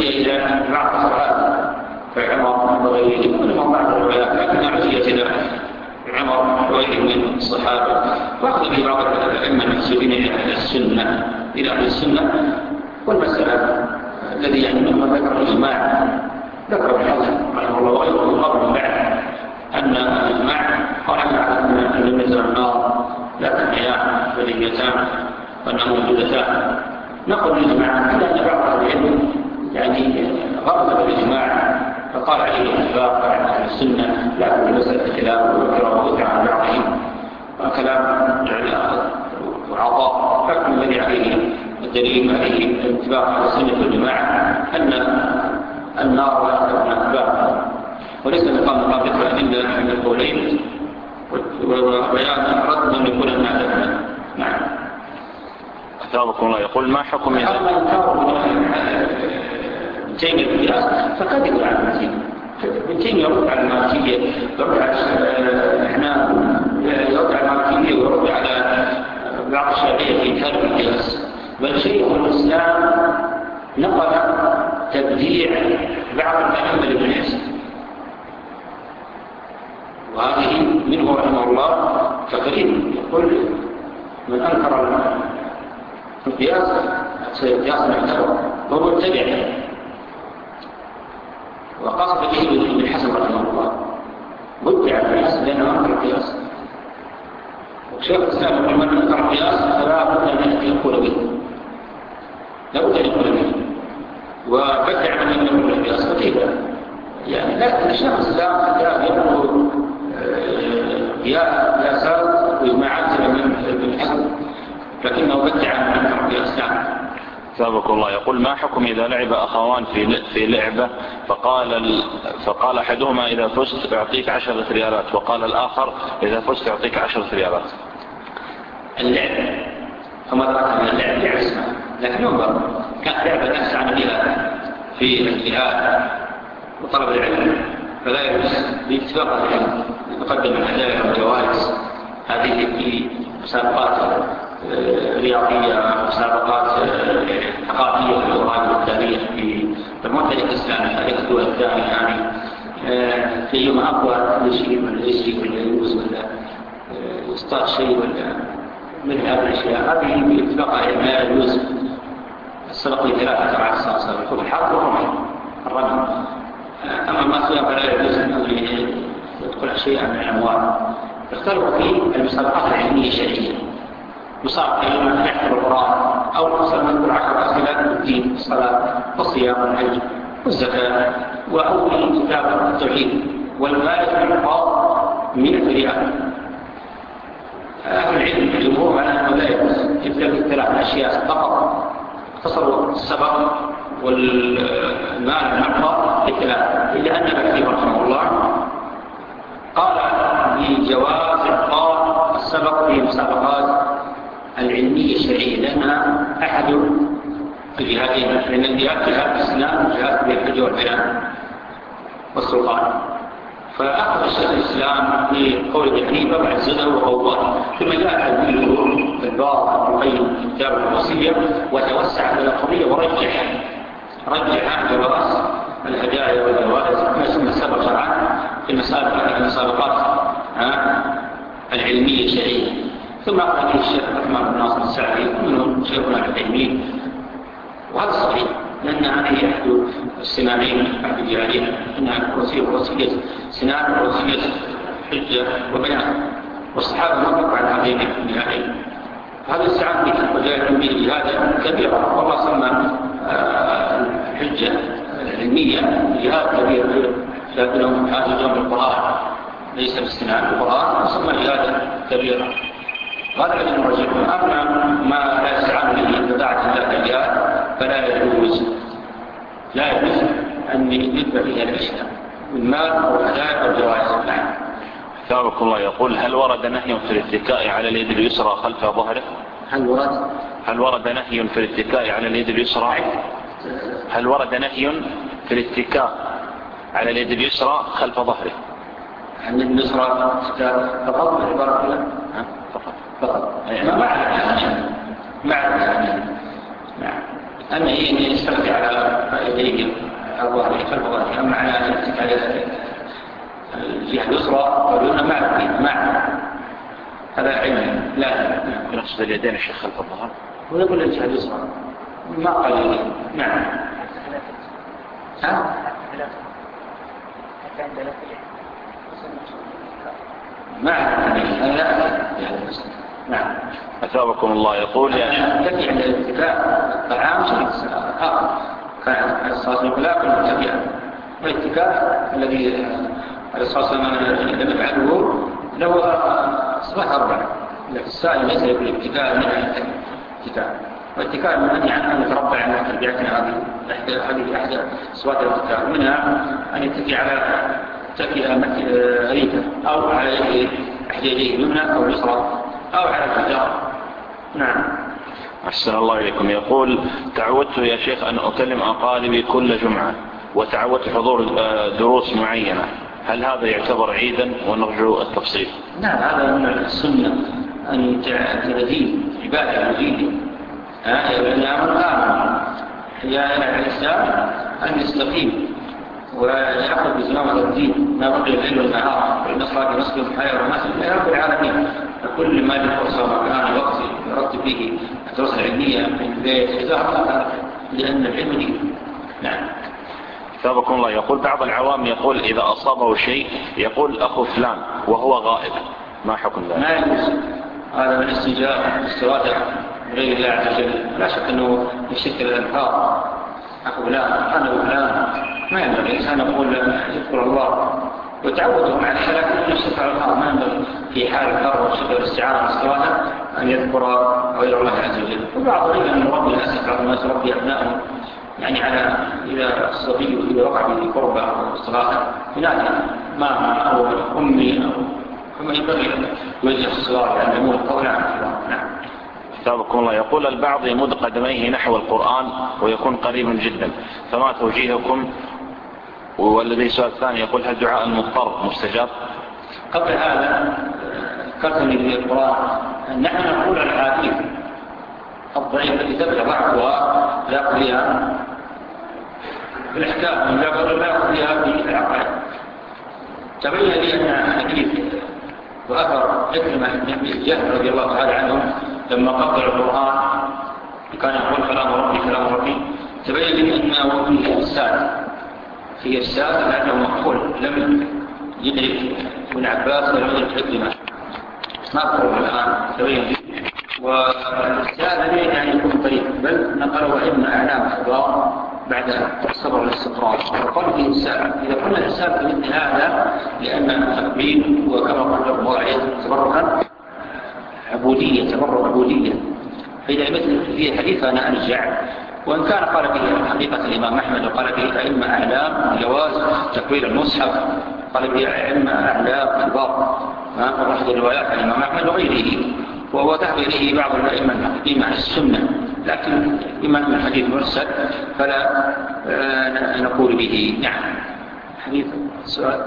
إلى بعض الصحابة كعمر وغيره ومن بعض الروايات لكنها عزيت إلى عمر وغيره من الصحابة، وأخذ به بعض الأئمة المنسوبين إلى السنة إلى أهل السنة. والمسألة الذي يعني مما ذكر الإجماع ذكر ابن حزم رحمه الله وغيره قبل من بعد أن الإجماع قال أن لم يزل النار لا تنحيان فليتان وأنها موجودتان. نقول الإجماع إلا أن بعض العلم يعني غرض بالإجماع فقال عليه الاتفاق عن أهل السنة، لكن مسألة خلاف وذكر عن بعضهم وكلام وعطاء، لكن الذي عليه الدليل عليه الاتفاق على السنة والجماعة أن النار لا تكون بابها، وليس مقام مقام ذكر أدلة من القولين وبيان رد من يكون الناس. نعم. أثابكم الله يقول ما حكم إذا تيمية القياس فقد يقول عن المسيح ابن تيمية يرد على المالكية، يرد على احنا يرد على المالكية ويرد على بعض الشافعية في إنكار القياس. بل شيخ الإسلام نقل تبديع بعض الأئمة لابن حزم، وهذه منه رحمه الله تقريب يقول من أنكر القياس قياس معتبر وهو مبتدع، وقصد به ابن حزم رحمه الله مبتدع ابن حزم لأنه أنكر القياس. وشيخ الإسلام يقول من أنكر القياس فلا بد أن يقول به، لا بد أن يقول به، وبدع من يقول القياس فكيف يعني. لكن الشيخ الإسلام لا يقول قياسات وإجماعات من ابن حزم، لكنه بدع من أنكر القياس. سابق الله يقول ما حكم إذا لعب أخوان في في لعبة فقال ال... فقال أحدهما إذا فزت أعطيك عشرة ريالات وقال الآخر إذا فزت أعطيك عشرة ريالات. اللعب فما رأت من اللعب لعب اسمه، لكن ينظر كانت لعبة نستعن بها في الجهاد وطلب العلم فلا يجوز باتفاق العلم يقدم الهدايا والجوائز هذه في مسابقات رياضية، مسابقات ثقافية في الأوراق والتاريخ في المنطقة الإسلامية، تاريخ الدول الثانية يعني في يوم أقوى كل شيء ولا يسري ولا يوز ولا يصطاد شيء ولا من هذه الأشياء، هذه باتفاق عليها ما يجوز السبق لثلاثة تبع الصاصة والكفر الحق والرمي الرمي. أما ما سوى فلا يجوز أن يدخل شيئا من الأموال. اختلفوا في المسابقات العلمية الشرعية، مسابقة يوم نحفظ القرآن أو مثلا نقول عشر أسئلة الدين الصلاة والصيام والحج والزكاة وأول كتاب التوحيد والمال والعقاب من ريال. أهل العلم الجمهور على أنه لا يجوز إلا في ثلاث أشياء فقط، اختصروا السبق والمال والعقاب لثلاثة، إلا أن ابن رحمه الله قال بجواز إعطاء السبق في مسابقات العلمية الشرعية لأنها أحد الجهادين، لأن الجهاد جهاد الإسلام وجهاد بالحج والبيان والسلطان. فأخذ الشيخ الإسلام في قول ابن حنيفة وعززه وقوضاه، ثم جاء تدبيره بالباطل وقيم كتاب الوصية وتوسع في القضية ورجح رجح جواز الهدايا والجوائز كما سبق شرعا في المسابقات العلمية الشرعية. ثم أخذ به الشيخ الرحمن بن ناصر السعدي ومنهم شيخنا العثيمين، وهذا صحيح لأن هذه أحد السنانين أحد الجهادين، إنها وصية وصية سنان ووصية حجة وبيان، والصحابة نطقوا عن هذين الجهادين. هذا السعد به وجاء به جهادا كبيرا، والله سمى الحجة العلمية جهاد كبير، لكنهم هذا جنب القرآن ليس بالسنان، القرآن سمى جهادا كبيرا. هذا الذي نرجعه. أما ما لا يستعان به بضاعة الله الجهاد فلا يجوز لا يجوز أن يدفع فيها الأشياء من مال أو هدايا أو جوائز. نعم. ثابت الله يقول هل ورد نهي في الاتكاء على اليد اليسرى خلف ظهره؟ هل ورد هل ورد نهي في الاتكاء على اليد اليسرى؟ هل ورد نهي في الاتكاء على اليد اليسرى خلف ظهره؟ عن اليسرى فقط عبارة الله فقط فقط ما معنى معنى نعم. أما هي أن يستفتي على يديه على ظهره خلف ظهره، أما على على الجهة اليسرى واليمنى ما ما هذا علم لا نقصد اليدين الشيخ خلف الظهر ويقول الجهة اليسرى ما قال نعم. ها؟ ما نعم. أثابكم الله. يقول يا شيخ تبع الاتفاق الطعام شيء آخر، كان الصلاة يقول لا كل تبع والاتفاق الذي الصلاة لم يفعله له أصبح أربعة، لكن السائل ليس يقول الاتفاق من الاتفاق، والاتفاق من أن يعني أن يتربع عن تربيعتنا هذه هذه أحد صفات الاتفاق، منها أن يتكي على تكئة ريكة أو على يده أحد يديه اليمنى أو اليسرى أو على الحجار. نعم. أحسن الله إليكم. يقول تعودت يا شيخ أن أكلم أقاربي كل جمعة وتعودت حضور دروس معينة، هل هذا يعتبر عيدا ونرجو التفصيل؟ نعم هذا من السنة أن تزيد عبادة مزيدة لأن أمر آمن يا الإسلام أن يستقيم ويأخذ بزمام الدين ما بقي الليل والنهار وإن صلاة مسلم حياة ومسلم يا رب العالمين. فكل ما لفرصة وكان وقت يرد فيه الدراسة العلمية من البيت إذا لأن العلم دين. نعم. ثابكم الله. يقول بعض العوام يقول إذا أصابه شيء يقول أخو فلان وهو غائب، ما حكم ذلك؟ ما يجوز، هذا من الاستجابة استرادة غير الله عز وجل، لا شك أنه يشكل الألفاظ أخو فلان أنا وفلان، ما ينبغي الإنسان يقول يذكر الله وتعودهم على حلاك يشكل الألفاظ، ما ينبغي في حال الكرب والشكل والاستعارة والاسترادة أن يذكر غير الله عز وجل. وبعض غير أن يربي للأسف بعض الناس يربي أبنائهم يعني على إذا الصغير إذا وقع به قربة أو استغاثة هناك ماما أو أمي أو فما ينبغي أن يوجه الصغار يعلمون القول عن الكبار. نعم. ثابكم الله. يقول البعض يمد قدميه نحو القرآن ويكون قريبا جدا، فما توجيهكم؟ والذي سؤال ثاني يقول هل دعاء المضطر مستجاب؟ قبل هذا كرتني للقرآن نحن نقول الحديث الضعيف التي تبقى ضعفها لا قضيها في الإحكام من لا قضيها في العقائد. تبين لي أن حديث وأثر إكرمة بن جهل رضي الله تعالى عنه لما قبل القرآن كان يقول كلام ربي كلام ربي، تبين لي أنه فيه إفساد فيه إفساد لأنه مقبول لم يدرك ابن عباس ولم يدرك إكرمة ما أقول الآن تبين لي. والإفساد لي يعني يكون طريق بل نقلوا إما أعلام حضار بعد الصبر والاستقرار وقال فيه إفساد. إذا قلنا الإفساد بمثل هذا لأن التقبيل وكما قلت الله تبركا عبودية تبرك عبودية، فإذا مثل في حديث أنا أرجع وإن كان قال فيه حقيقة الإمام أحمد وقال فيه أئمة أعلام جواز تكوير المصحف، قال فيه أئمة أعلام كبار ورحض الروايات عن الإمام أحمد وغيره، وهو ذهب إليه بعض الأئمة المحققين عن السنة، لكن بما أن الحديث مرسل فلا نقول به. نعم. حديث السؤال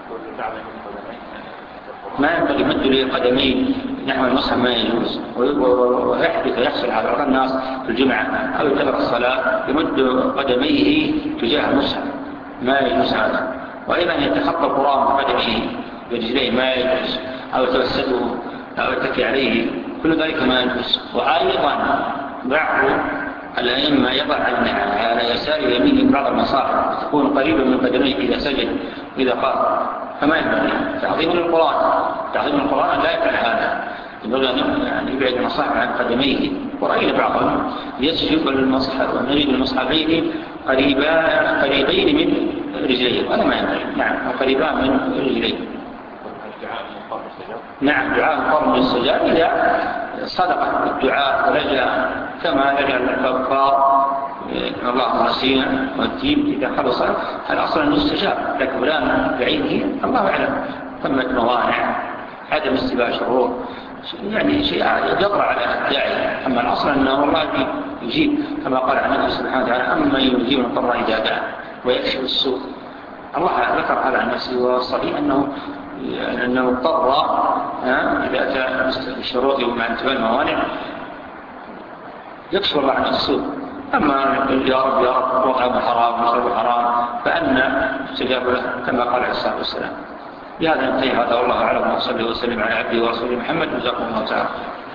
ما ينبغي مد له قدمين نحو المصحف ما يجوز، ويحدث يحصل على بعض الناس في الجمعة أو يتبع الصلاة يمد قدميه تجاه المصحف ما يجوز هذا، وأيضا يتخطى القرآن بقدمه برجليه ما يجوز، أو يتوسده أو يتكي عليه، كل ذلك ما يجوز. وأيضا بعض الأئمة يضع على يسار يمينه بعض المصاحف تكون قريبا من قدميه إذا سجد إذا قام، فما ينبغي تعظيم القرآن تعظيم القرآن لا يفعل هذا، ينبغي أن يبعد المصاحف عن قدميه. ورأينا بعضهم يسجد للمصحف ونريد المصحفين قريبين من رجليه وهذا ما ينبغي. نعم قريبان من رجليه. نعم دعاء مقرن للسجاد إذا صدق الدعاء ولجأ كما لجأ الكفار الله نسينا والدين إذا خلص الأصل أن يستجاب، لكن فلان بعينه الله أعلم ثمة موانع عدم استباع الشرور يعني شيء يقرأ على الداعي. أما الأصل أنه الله يجيب كما قال عن الله سبحانه وتعالى أما يجيب المضطر إذا دعا ويكشف السوء. الله ذكر هذا عن نفسه والصحيح أنه أنه اضطر إذا أتى الشروط ومع انتباه الموانع يكشف الله عن السوء أما يا رب يا رب وطعم حرام وشرب حرام فأنا استجاب له كما قال عليه الصلاة والسلام. بهذا ننتهي هذا والله أعلم، وصلي وسلم على عبده ورسوله محمد. جزاكم الله تعالى.